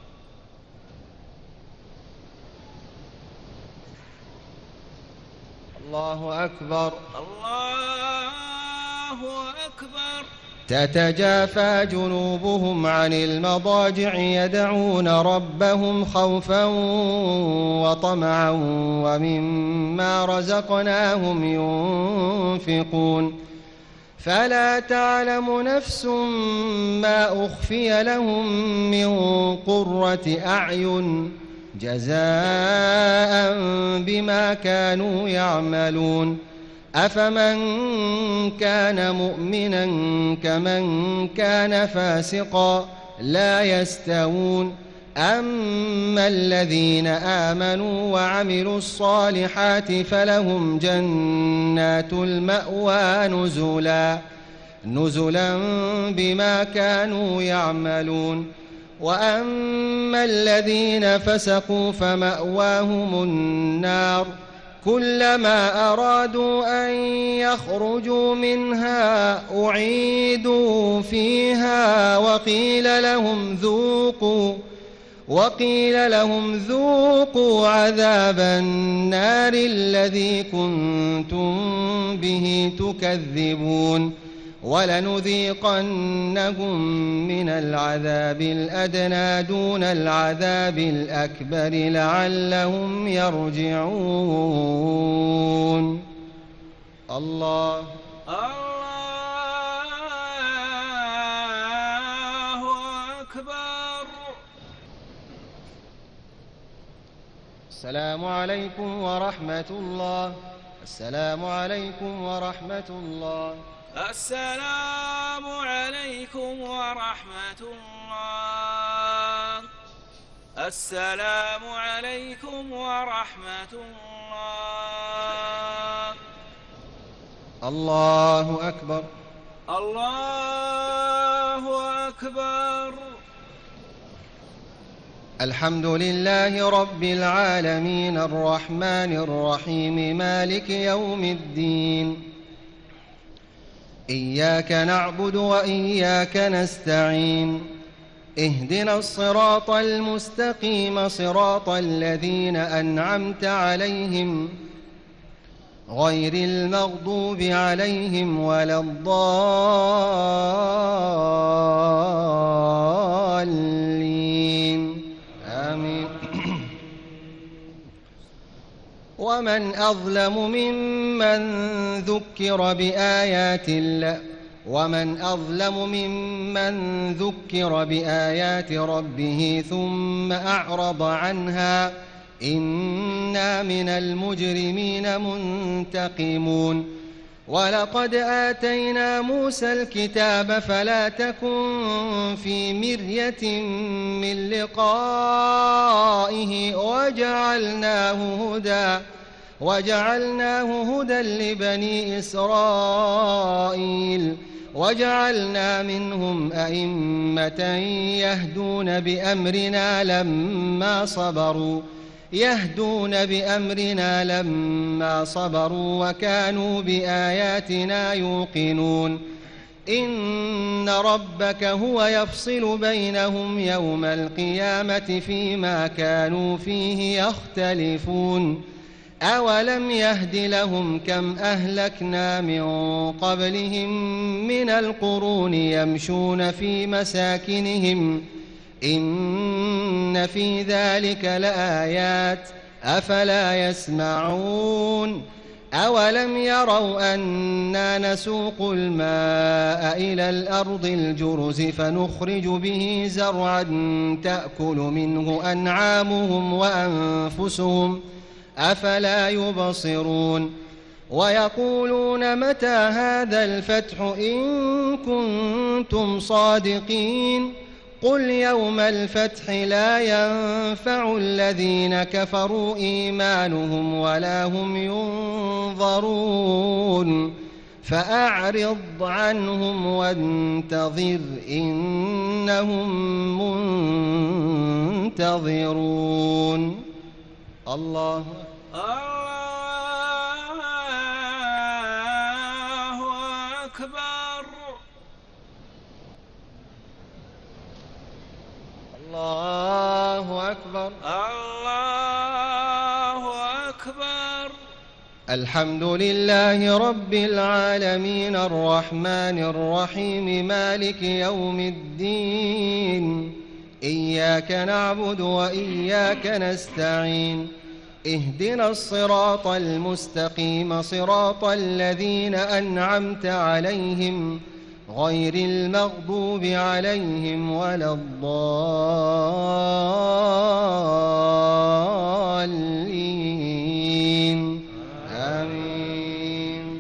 الله أكبر. الله أكبر. تتجافى جنوبهم عن المضاجع يدعون ربهم خوفا وطمعا ومما رزقناهم ينفقون فلا تعلم نفس ما أخفي لهم من قرة أعين جزاء بما كانوا يعملون. أفمن كان مؤمنا كمن كان فاسقا لا يستوون. أما الذين آمنوا وعملوا الصالحات فلهم جنات المأوى نزلا نزلا بما كانوا يعملون. وأما الذين فسقوا فمأواهم النار كلما أرادوا أن يخرجوا منها أعيدوا فيها وقيل لهم ذوقوا وقيل لهم ذوقوا عذاب النار الذي كنتم به تكذبون. ولنذيقنهم من العذاب الأدنى دون العذاب الأكبر لعلهم يرجعون. الله الله أكبر. السلام عليكم ورحمة الله. السلام عليكم ورحمة الله. السلام عليكم ورحمة الله. السلام عليكم ورحمة الله. الله أكبر. الله أكبر. الحمد لله رب العالمين الرحمن الرحيم مالك يوم الدين. إياك نعبد وإياك نستعين. اهدنا الصراط المستقيم صراط الذين أنعمت عليهم غير المغضوب عليهم ولا الضالين آمين. ومن أظلم ممن ذكر بآيات الله ومن أظلم ممن ذكر بآيات ربه ثم أعرض عنها إنا من المجرمين منتقمون. ولقد آتينا موسى الكتاب فلا تكن في مرية من لقائه وجعلناه هدى وجعلناه هدى لبني إسرائيل وجعلنا منهم أئمة يهدون بأمرنا لما صبروا يهدون بأمرنا لما صبروا وكانوا بآياتنا يوقنون. إن ربك هو يفصل بينهم يوم القيامة فيما كانوا فيه يختلفون. أولم يهد لهم كم أهلكنا من قبلهم من القرون يمشون في مساكنهم إن في ذلك لآيات أفلا يسمعون. أولم يروا أنا نسوق الماء إلى الأرض الجرز فنخرج به زرعا تأكل منه أنعامهم وأنفسهم أفلا يبصرون. ويقولون متى هذا الفتح إن كنتم صادقين قل يوم الفتح لا ينفع الذين كفروا إيمانهم ولا هم ينظرون فأعرض عنهم وانتظر إنهم منتظرون. الله الله أكبر. الله أكبر. الله أكبر. الحمد لله رب العالمين الرحمن الرحيم مالك يوم الدين. إياك نعبد وإياك نستعين. اهدنا الصراط المستقيم صراط الذين أنعمت عليهم غير المغضوب عليهم ولا الضالين. آمين.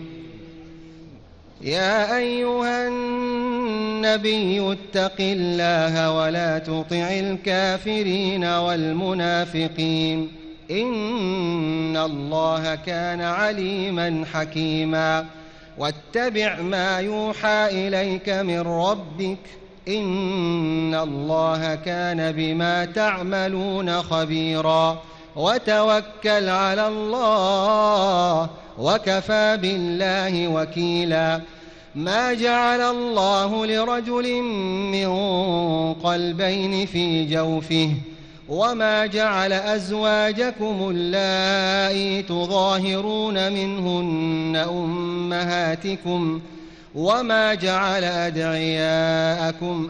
يا أيها النبي اتق الله ولا تطع الكافرين والمنافقين إن الله كان عليما حكيما. واتبع ما يوحى إليك من ربك إن الله كان بما تعملون خبيرا. وتوكل على الله وكفى بالله وكيلا. ما جعل الله لرجل من قلبين في جوفه وما جعل أزواجكم اللائي تظاهرون منهن أمهاتكم وما جعل أدعياءكم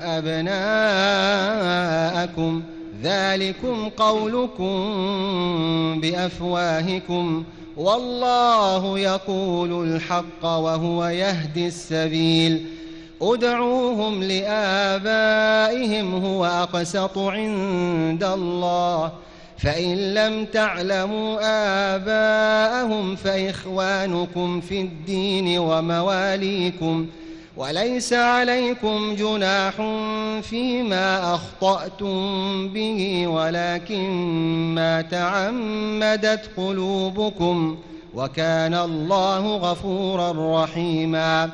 أبناءكم ذلكم قولكم بأفواهكم والله يقول الحق وهو يهدي السبيل. ادعوهم لآبائهم هو أقسط عند الله فإن لم تعلموا آباءهم فإخوانكم في الدين ومواليكم وليس عليكم جناح فيما أخطأتم به ولكن ما تعمدت قلوبكم وكان الله غفورا رحيما.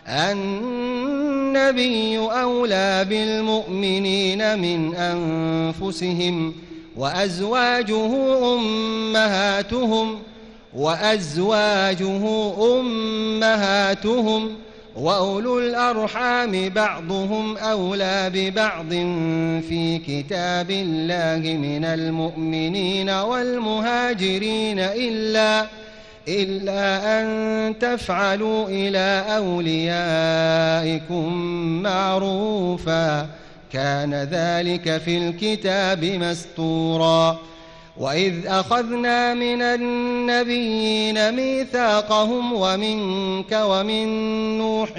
النبي أولى بالمؤمنين من أنفسهم وأزواجه أمهاتهم وأزواجه أمهاتهم وأولو الأرحام بعضهم أولى ببعض في كتاب الله من المؤمنين والمهاجرين إلا إلا أن تفعلوا إلى أوليائكم معروفا كان ذلك في الكتاب مسطورا. وإذ أخذنا من النبيين ميثاقهم ومنك ومن نوح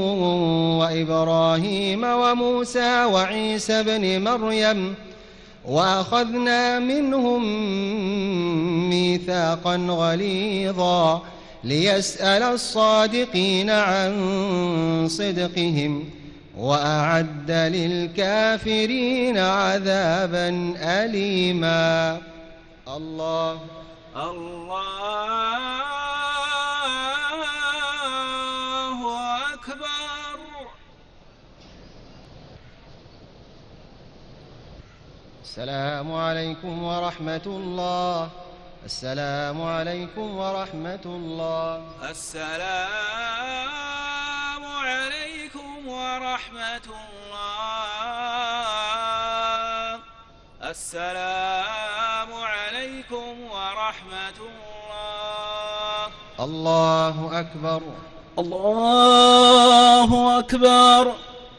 وإبراهيم وموسى وعيسى ابن مريم وأخذنا منهم ميثاقا غليظا ليسأل الصادقين عن صدقهم وأعد للكافرين عذابا أليما. الله الله أكبر. السلام عليكم ورحمة الله. السلام عليكم ورحمة الله. السلام عليكم ورحمة الله. السلام عليكم ورحمة الله. الله أكبر. الله أكبر.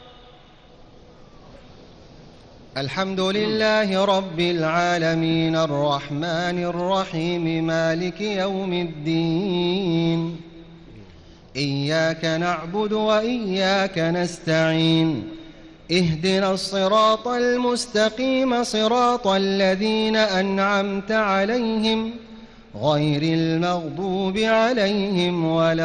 الحمد لله رب العالمين الرحمن الرحيم مالك يوم الدين. إياك نعبد وإياك نستعين. اهدنا الصراط المستقيم صراط الذين أنعمت عليهم غير المغضوب عليهم ولا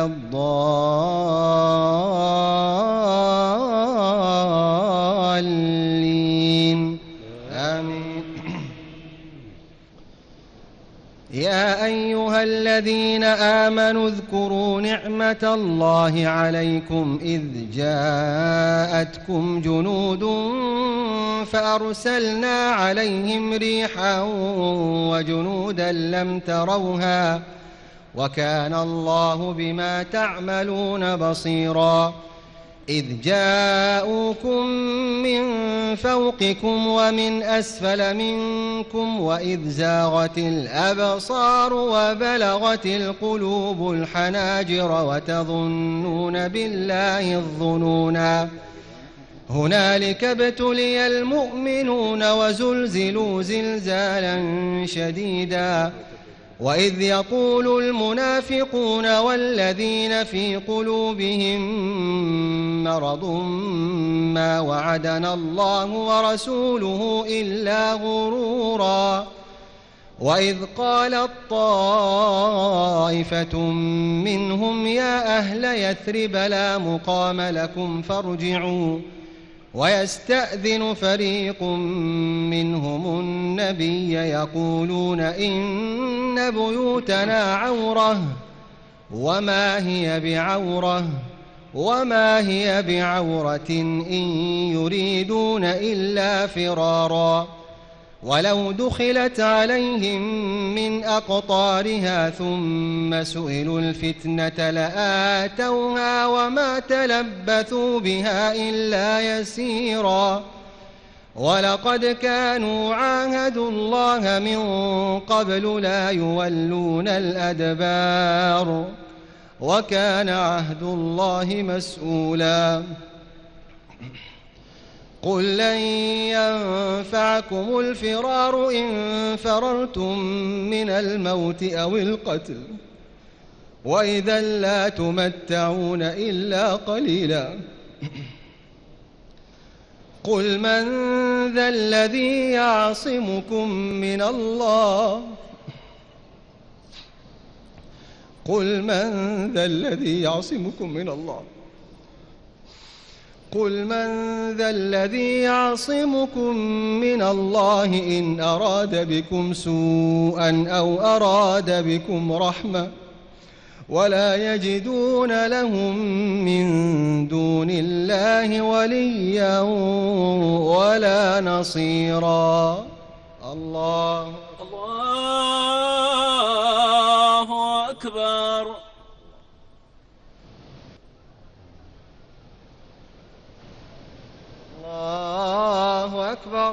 الضالين. آمين. يا أيها الذين آمنوا اذكروا نعمة الله عليكم إذ جاءتكم جنود فأرسلنا عليهم ريحا وجنودا لم تروها وكان الله بما تعملون بصيرا إذ جاءوكم من فوقكم ومن أسفل منكم وإذ زاغت الأبصار وبلغت القلوب الحناجر وتظنون بالله الظنونا هنالك ابتلي المؤمنون وزلزلوا زلزالا شديدا وإذ يقول المنافقون والذين في قلوبهم مرض ما وعدنا الله ورسوله إلا غرورا وإذ قالت طائفة منهم يا أهل يثرب لا مقام لكم فارجعوا ويستأذن فريق منهم النبي يقولون إن بيوتنا عورة وما هي بعورة وما هي بعورة إن يريدون إلا فرارا ولو دخلت عليهم من أقطارها ثم سئلوا الفتنة لآتوها وما تلبثوا بها إلا يسيرا ولقد كانوا عاهدوا الله من قبل لا يولون الأدبار وكان عهد الله مسؤولا قل لن ينفعكم الفرار إن فررتم من الموت أو القتل وإذا لا تمتعون إلا قليلا قل من ذا الذي يعصمكم من الله قل من ذا الذي يعصمكم من الله قل من ذا الذي يعصمكم من الله إن أراد بكم سوءا أو أراد بكم رحمة ولا يجدون لهم من دون الله وليا ولا نصيرا الله الله أكبر الله أكبر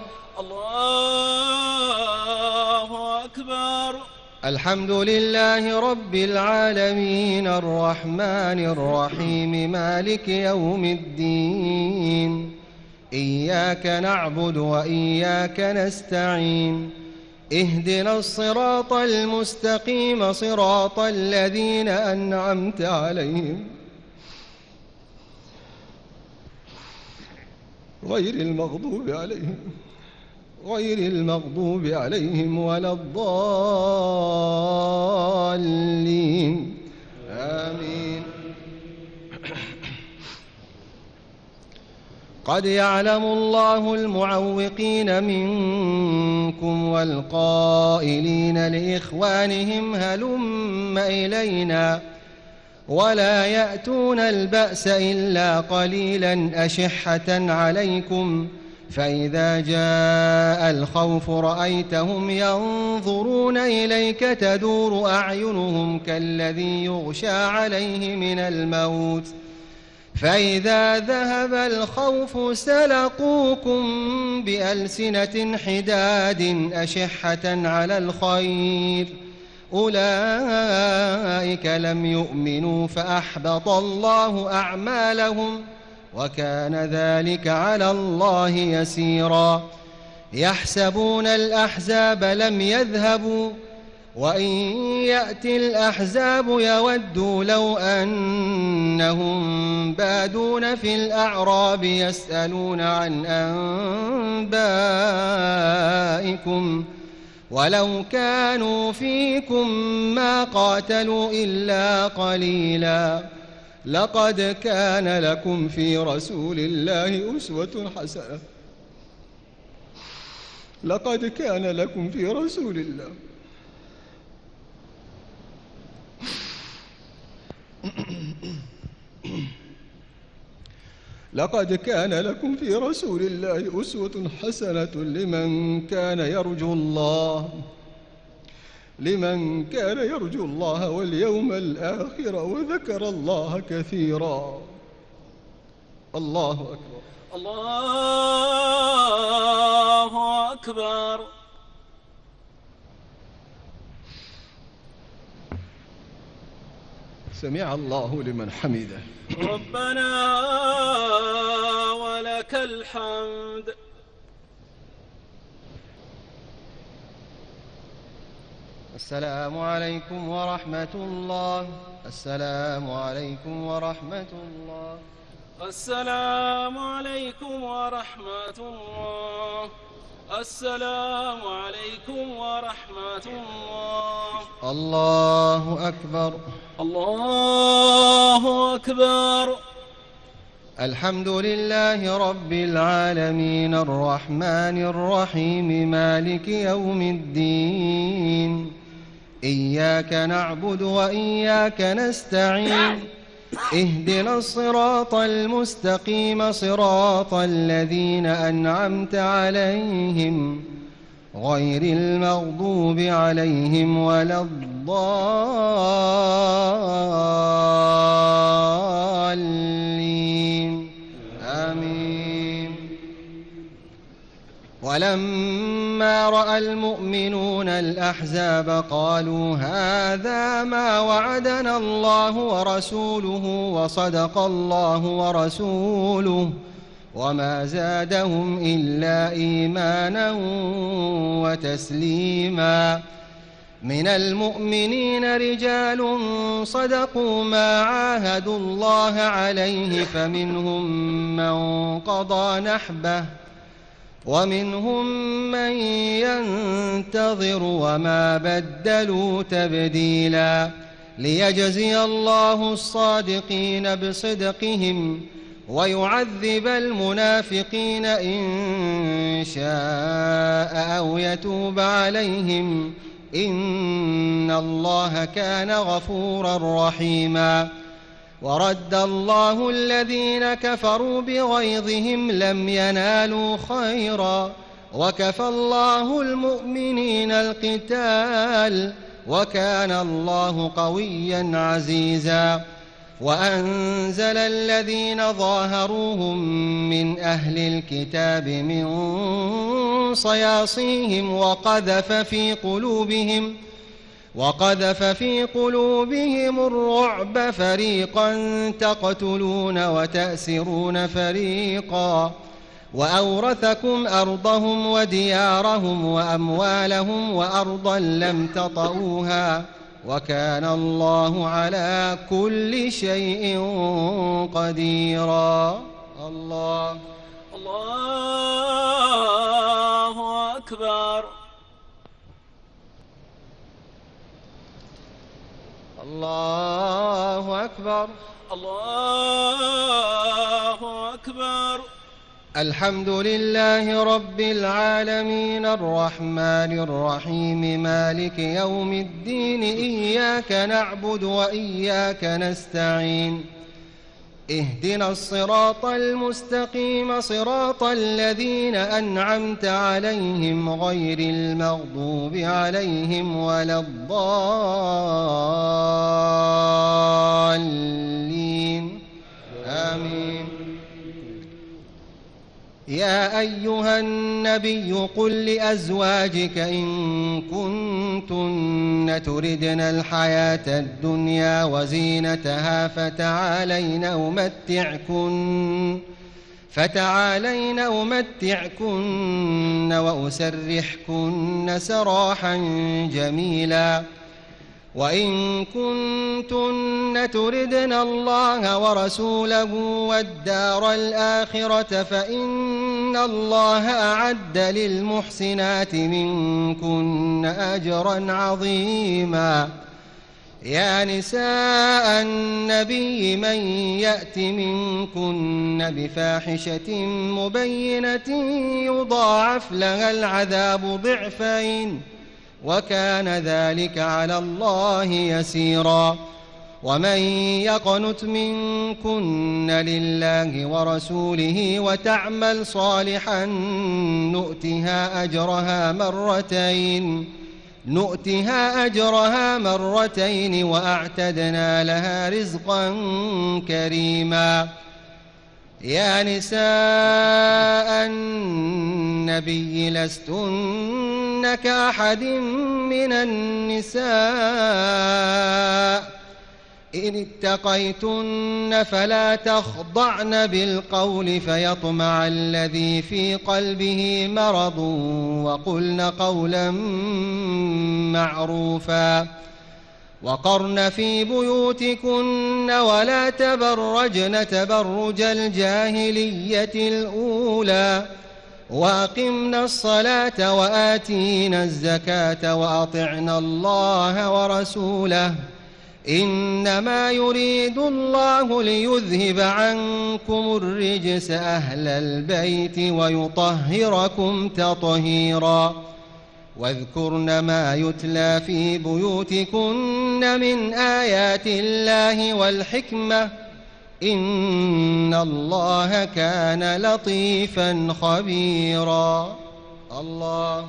الله أكبر الحمد لله رب العالمين الرحمن الرحيم مالك يوم الدين إياك نعبد وإياك نستعين اهدنا الصراط المستقيم صراط الذين أنعمت عليهم غير المغضوب عليهم غير المغضوب عليهم ولا الضالين آمين قد يعلم الله المعوقين منكم والقائلين لإخوانهم هلم إلينا ولا يأتون البأس إلا قليلا أشحة عليكم فإذا جاء الخوف رأيتهم ينظرون إليك تدور أعينهم كالذي يغشى عليه من الموت فإذا ذهب الخوف سلقوكم بألسنة حداد أشحة على الخير أولئك لم يؤمنوا فأحبط الله أعمالهم وكان ذلك على الله يسيرا يحسبون الأحزاب لم يذهبوا وإن يأتي الأحزاب يودوا لو أنهم بادون في الأعراب يسألون عن أنبائكم ولو كانوا فيكم ما قاتلوا إلا قليلا لقد كان لكم في رسول الله أسوة حسنة لقد كان لكم في رسول الله لقد كان لكم في رسول الله أسوة حسنة لمن كان يرجو الله لمن كان يرجو الله واليوم الآخر وذكر الله كثيرا. الله أكبر. الله أكبر. سمع الله لمن حمده. ربنا ولك الحمد. السلام عليكم ورحمة الله. السلام عليكم ورحمة الله. السلام عليكم ورحمة الله. السلام عليكم ورحمة الله. الله أكبر. الله أكبر. الحمد لله رب العالمين الرحمن الرحيم مالك يوم الدين. إياك نعبد وإياك نستعين. اهدنا الصراط المستقيم صراط الذين أنعمت عليهم غير المغضوب عليهم ولا الضالين. آمين. ولما رأى المؤمنون الأحزاب قالوا هذا ما وعدنا الله ورسوله وصدق الله ورسوله وما زادهم إلا إيمانا وتسليما. من المؤمنين رجال صدقوا ما عاهدوا الله عليه فمنهم من قضى نحبه ومنهم من ينتظر وما بدلوا تبديلا. ليجزي الله الصادقين بصدقهم ويعذب المنافقين إن شاء أو يتوب عليهم إن الله كان غفورا رحيما. ورد الله الذين كفروا بغيظهم لم ينالوا خيرا وكفى الله المؤمنين القتال وكان الله قويا عزيزا. وأنزل الذين ظاهروهم من أهل الكتاب من صياصيهم وقذف في قلوبهم وقذف في قلوبهم الرعب فريقا تقتلون وتأسرون فريقا وأورثكم أرضهم وديارهم وأموالهم وأرضا لم تطئوها وكان الله على كل شيء قديرا. الله الله أكبر. الله أكبر. الله أكبر. الحمد لله رب العالمين الرحمن الرحيم مالك يوم الدين. إياك نعبد وإياك نستعين. اهدنا الصراط المستقيم صراط الذين أنعمت عليهم غير المغضوب عليهم ولا الضالين. آمين. يا أيها النبي قل لأزواجك إن كنتن تردن الحياة الدنيا وزينتها فتعالين أمتعكن فتعالين أمتعكن وأسرحكن سراحا جميلا. وإن كنتن تردن الله ورسوله والدار الآخرة فإن الله أعد للمحسنات منكن أجرا عظيما. يا نساء النبي من يأت منكن بفاحشة مبينة يضاعف لها العذاب ضعفين وكان ذلك على الله يسيرا. ومن يقنت منكن لله ورسوله وتعمل صالحا نؤتها أجرها مرتين نؤتها أجرها مرتين وأعتدنا لها رزقا كريما. يا نساء النبي لستن كأحد من النساء إن اتقيتن فلا تخضعن بالقول فيطمع الذي في قلبه مرض وقلن قولا معروفا. وقرن في بيوتكن ولا تبرجن تبرج الجاهلية الأولى وأقمنا الصلاة وآتينا الزكاة وأطعنا الله ورسوله إنما يريد الله ليذهب عنكم الرجس أهل البيت ويطهركم تطهيرا. واذكرن ما يتلى في بيوتكن من آيات الله والحكمة إن الله كان لطيفا خبيرا. الله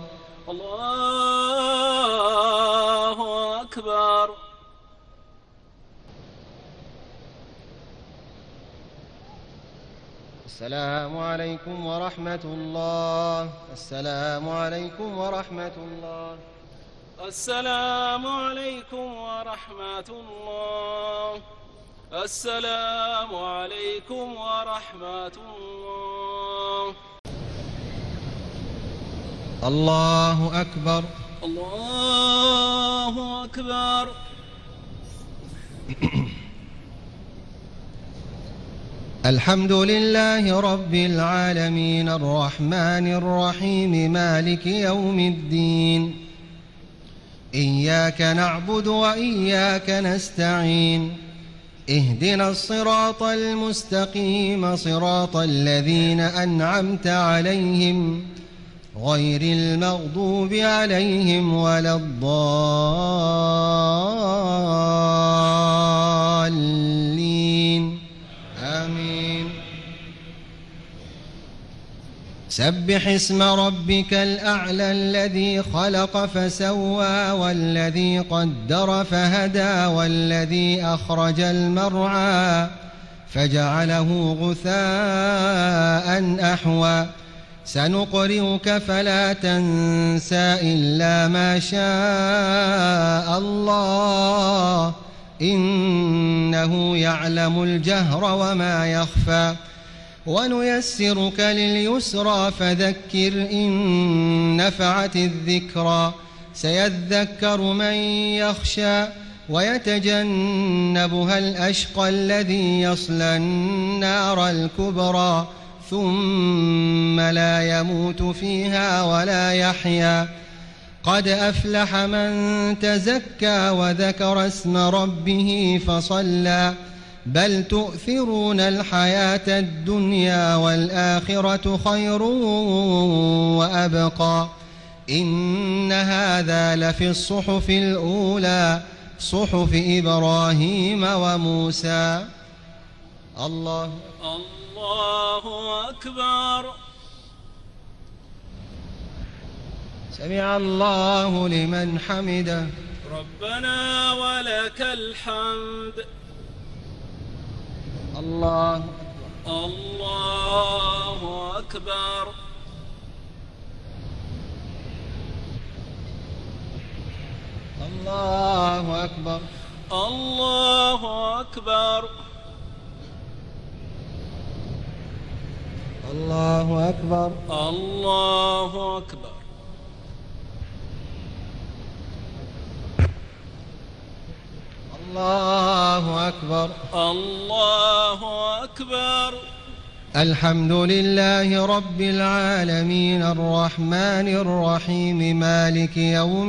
الله أكبر. السلام عليكم ورحمة الله. السلام عليكم ورحمة الله. السلام عليكم ورحمة الله. السلام عليكم ورحمة الله. الله أكبر. الله أكبر. الحمد لله رب العالمين الرحمن الرحيم مالك يوم الدين إياك نعبد وإياك نستعين اهدنا الصراط المستقيم صراط الذين أنعمت عليهم غير المغضوب عليهم ولا الضالين آمين. سبح اسم ربك الأعلى الذي خلق فسوى والذي قدر فهدى والذي أخرج المرعى فجعله غثاء أحوى. سنقرئك فلا تنسى إلا ما شاء الله إنه يعلم الجهر وما يخفى. ونيسرك لليسرى فذكر إن نفعت الذكرى سيذكر من يخشى ويتجنبها الأشقى الذي يصلى النار الكبرى ثم لا يموت فيها ولا يحيا. قد أفلح من تزكى وذكر اسم ربه فصلى بل تؤثرون الحياة الدنيا والآخرة خير وأبقى إن هذا لفي الصحف الأولى صحف إبراهيم وموسى. الله الله أكبر. سمع الله لمن حمده. ربنا ولك الحمد. الله الله أكبر. الله أكبر. الله أكبر. الله أكبر. الله أكبر. الله أكبر. الله أكبر. الحمد لله رب العالمين الرحمن الرحيم مالك يوم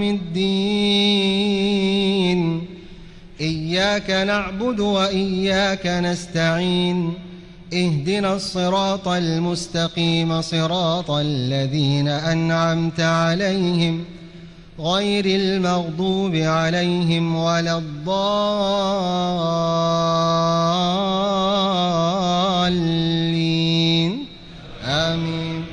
الدين إياك نعبد وإياك نستعين اهدنا الصراط المستقيم صراط الذين أنعمت عليهم غير المغضوب عليهم ولا الضالين آمين.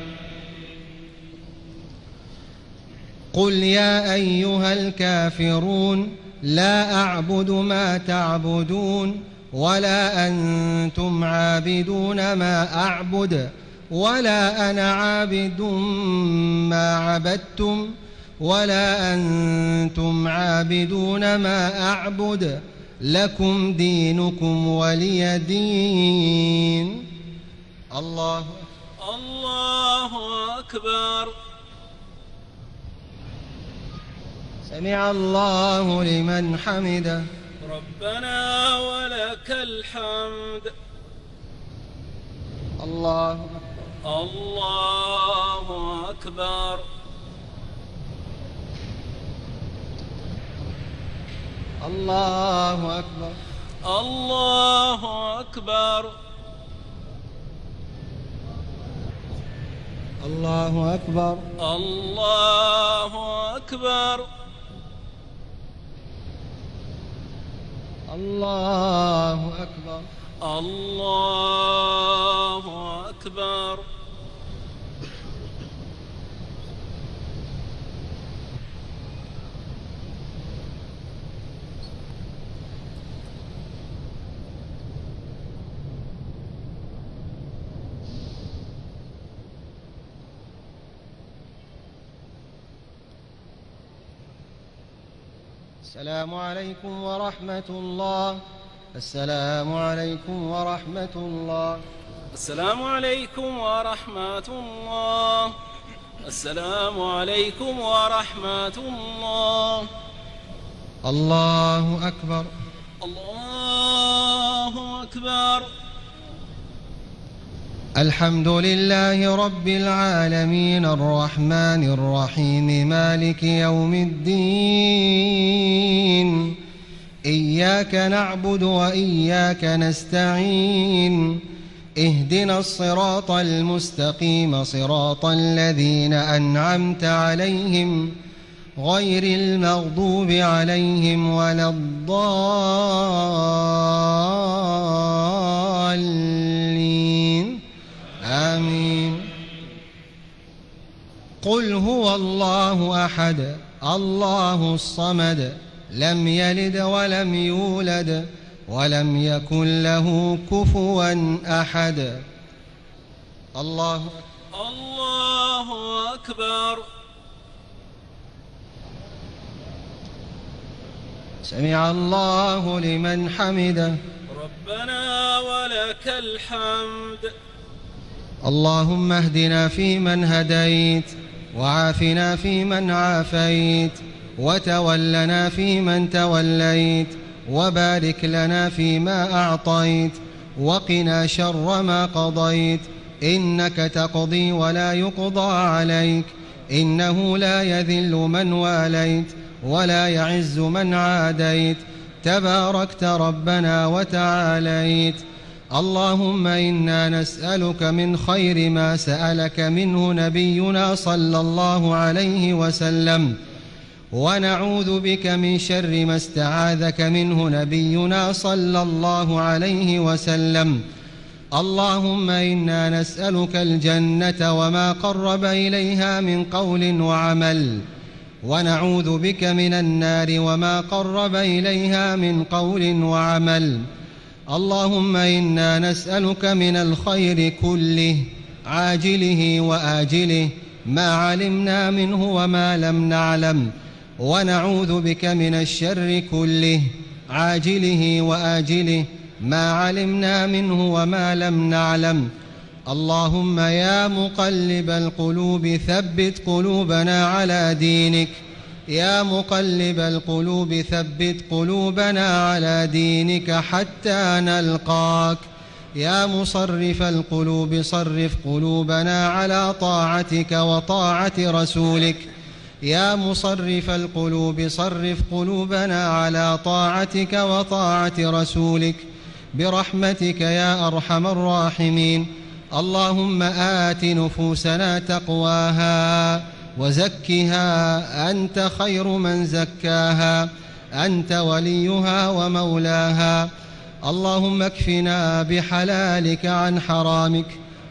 قل يا أيها الكافرون لا أعبد ما تعبدون ولا أنتم عابدون ما أعبد ولا أنا عابد ما عبدتم ولا أنتم عابدون ما أعبد لكم دينكم ولي دين. الله الله أكبر. سمع الله لمن حمده. ربنا ولك الحمد. الله الله أكبر. الله أكبر. الله أكبر. الله أكبر. الله أكبر. الله أكبر. الله أكبر. السلام عليكم ورحمة الله. السلام عليكم ورحمة الله. السلام عليكم ورحمة الله. السلام عليكم ورحمة الله. الله أكبر. الله أكبر. الحمد لله رب العالمين الرحمن الرحيم مالك يوم الدين. إياك نعبد وإياك نستعين. اهدنا الصراط المستقيم صراط الذين أنعمت عليهم غير المغضوب عليهم ولا الضالين آمين. قل هو الله أحد الله الصمد لم يلد ولم يولد ولم يكن له كفوا أحد. الله الله أكبر. سمع الله لمن حمده. ربنا ولك الحمد. اللهم اهدنا فيمن هديت وعافنا فيمن عافيت وتولنا فيمن توليت وبارك لنا فيما أعطيت وقنا شر ما قضيت. إنك تقضي ولا يقضى عليك إنه لا يذل من واليت ولا يعز من عاديت تباركت ربنا وتعاليت. اللهم إنا نسألك من خير ما سألك منه نبينا صلى الله عليه وسلم ونعوذ بك من شر ما استعاذك منه نبينا صلى الله عليه وسلم. اللهم إنا نسألك الجنة وما قرب إليها من قول وعمل ونعوذ بك من النار وما قرب إليها من قول وعمل. اللهم إنا نسألك من الخير كله عاجله وآجله ما علمنا منه وما لم نعلم ونعوذ بك من الشر كله عاجله وآجله ما علمنا منه وما لم نعلم. اللهم يا مقلب القلوب ثبت قلوبنا على دينك. يا مقلب القلوب ثبت قلوبنا على دينك حتى نلقاك. يا مصرف القلوب صرف قلوبنا على طاعتك وطاعة رسولك. يا مصرف القلوب صرف قلوبنا على طاعتك وطاعة رسولك برحمتك يا أرحم الراحمين. اللهم آت نفوسنا تقواها وزكها أنت خير من زكاها، أنت وليها ومولاها. اللهم اكفنا بحلالك عن حرامك،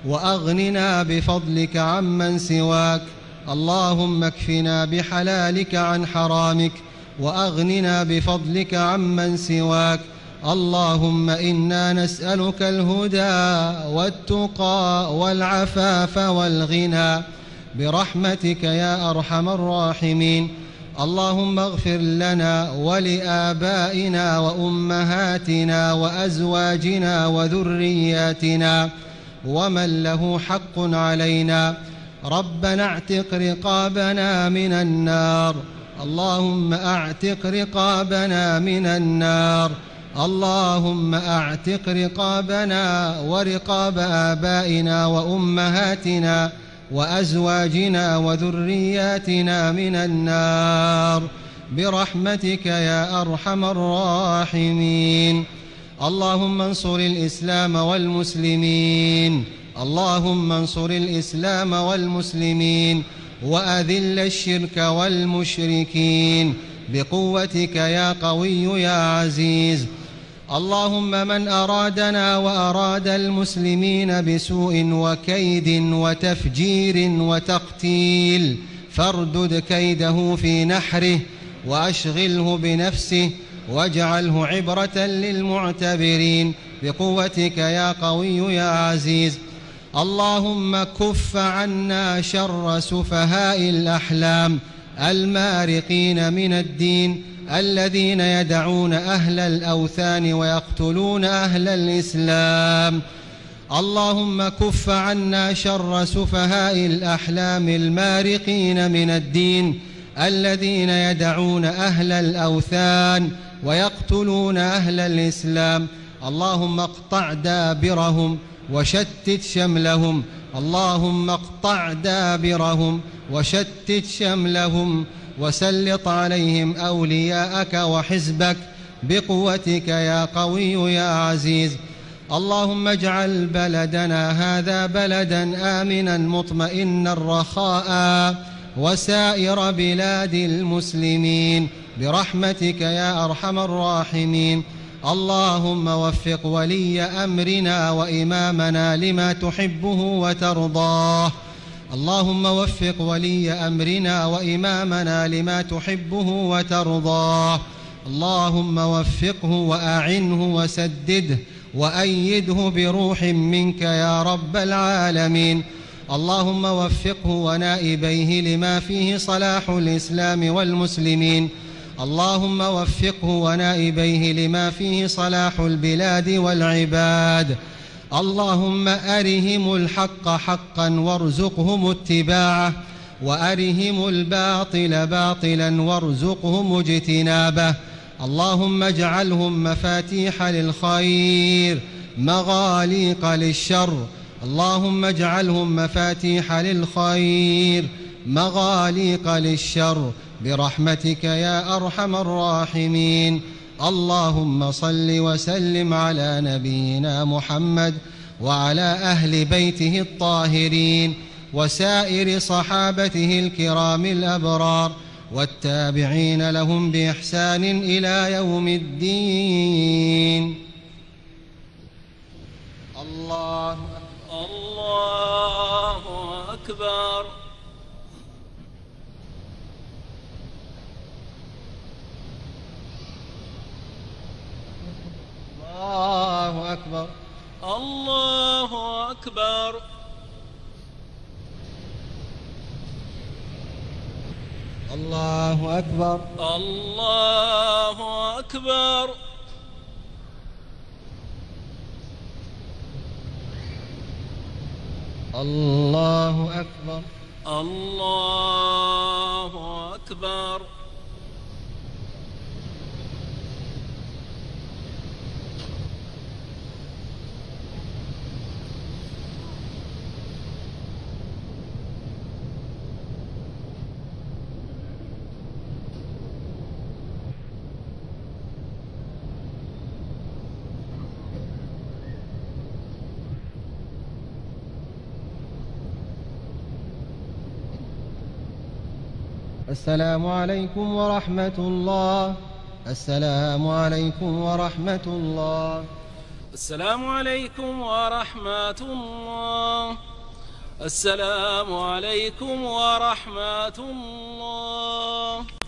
وأغننا بفضلك عمن سواك. اللهم اكفنا بحلالك عن حرامك، وأغننا بفضلك عمن سواك. اللهم إنا نسألك الهدى والتقى والعفاف والغنى برحمتك يا أرحم الراحمين. اللهم اغفر لنا ولآبائنا وأمهاتنا وأزواجنا وذرياتنا ومن له حق علينا. ربنا اعتق رقابنا من النار. اللهم اعتق رقابنا من النار. اللهم اعتق رقابنا ورقاب آبائنا وأمهاتنا وأزواجنا وذرياتنا من النار برحمتك يا أرحم الراحمين. اللهم انصر الإسلام والمسلمين. اللهم انصر الإسلام والمسلمين وأذل الشرك والمشركين بقوتك يا قوي يا عزيز. اللهم من أرادنا وأراد المسلمين بسوء وكيد وتفجير وتقتيل فاردد كيده في نحره وأشغله بنفسه واجعله عبرة للمعتبرين بقوتك يا قوي يا عزيز. اللهم كف عنا شر سفهاء الأحلام المارقين من الدين الذين يدعون أهل الأوثان ويقتلون أهل الإسلام. اللهم كف عنا شر سفهاء الأحلام المارقين من الدين الذين يدعون أهل الأوثان ويقتلون أهل الإسلام. اللهم اقطع دابرهم وشتت شملهم. اللهم اقطع دابرهم وشتت شملهم وسلط عليهم أولياءك وحزبك بقوتك يا قوي يا عزيز. اللهم اجعل بلدنا هذا بلدا آمنا مطمئنا رخاء وسائر بلاد المسلمين برحمتك يا أرحم الراحمين. اللهم وفق ولي أمرنا وإمامنا لما تحبه وترضاه. اللهم وفق ولي أمرنا وإمامنا لما تحبه وترضاه. اللهم وفقه وأعنه وسدده وأيده بروح منك يا رب العالمين. اللهم وفقه ونائبيه لما فيه صلاح الإسلام والمسلمين. اللهم وفقه ونائبيه لما فيه صلاح البلاد والعباد. اللهم أرهم الحق حقا وارزقهم اتباعه، وأرهم الباطل باطلا وارزقهم اجتنابه. اللهم اجعلهم مفاتيح للخير مغاليق للشر. اللهم اجعلهم مفاتيح للخير مغاليق للشر برحمتك يا أرحم الراحمين. اللهم صل وسلم على نبينا محمد وعلى أهل بيته الطاهرين وسائر صحابته الكرام الأبرار والتابعين لهم بإحسان إلى يوم الدين. الله الله أكبر. الله أكبر. الله أكبر. الله أكبر. الله أكبر. الله أكبر. الله أكبر. السلام عليكم ورحمة الله. السلام عليكم ورحمة الله. السلام عليكم ورحمة الله. السلام عليكم ورحمة الله.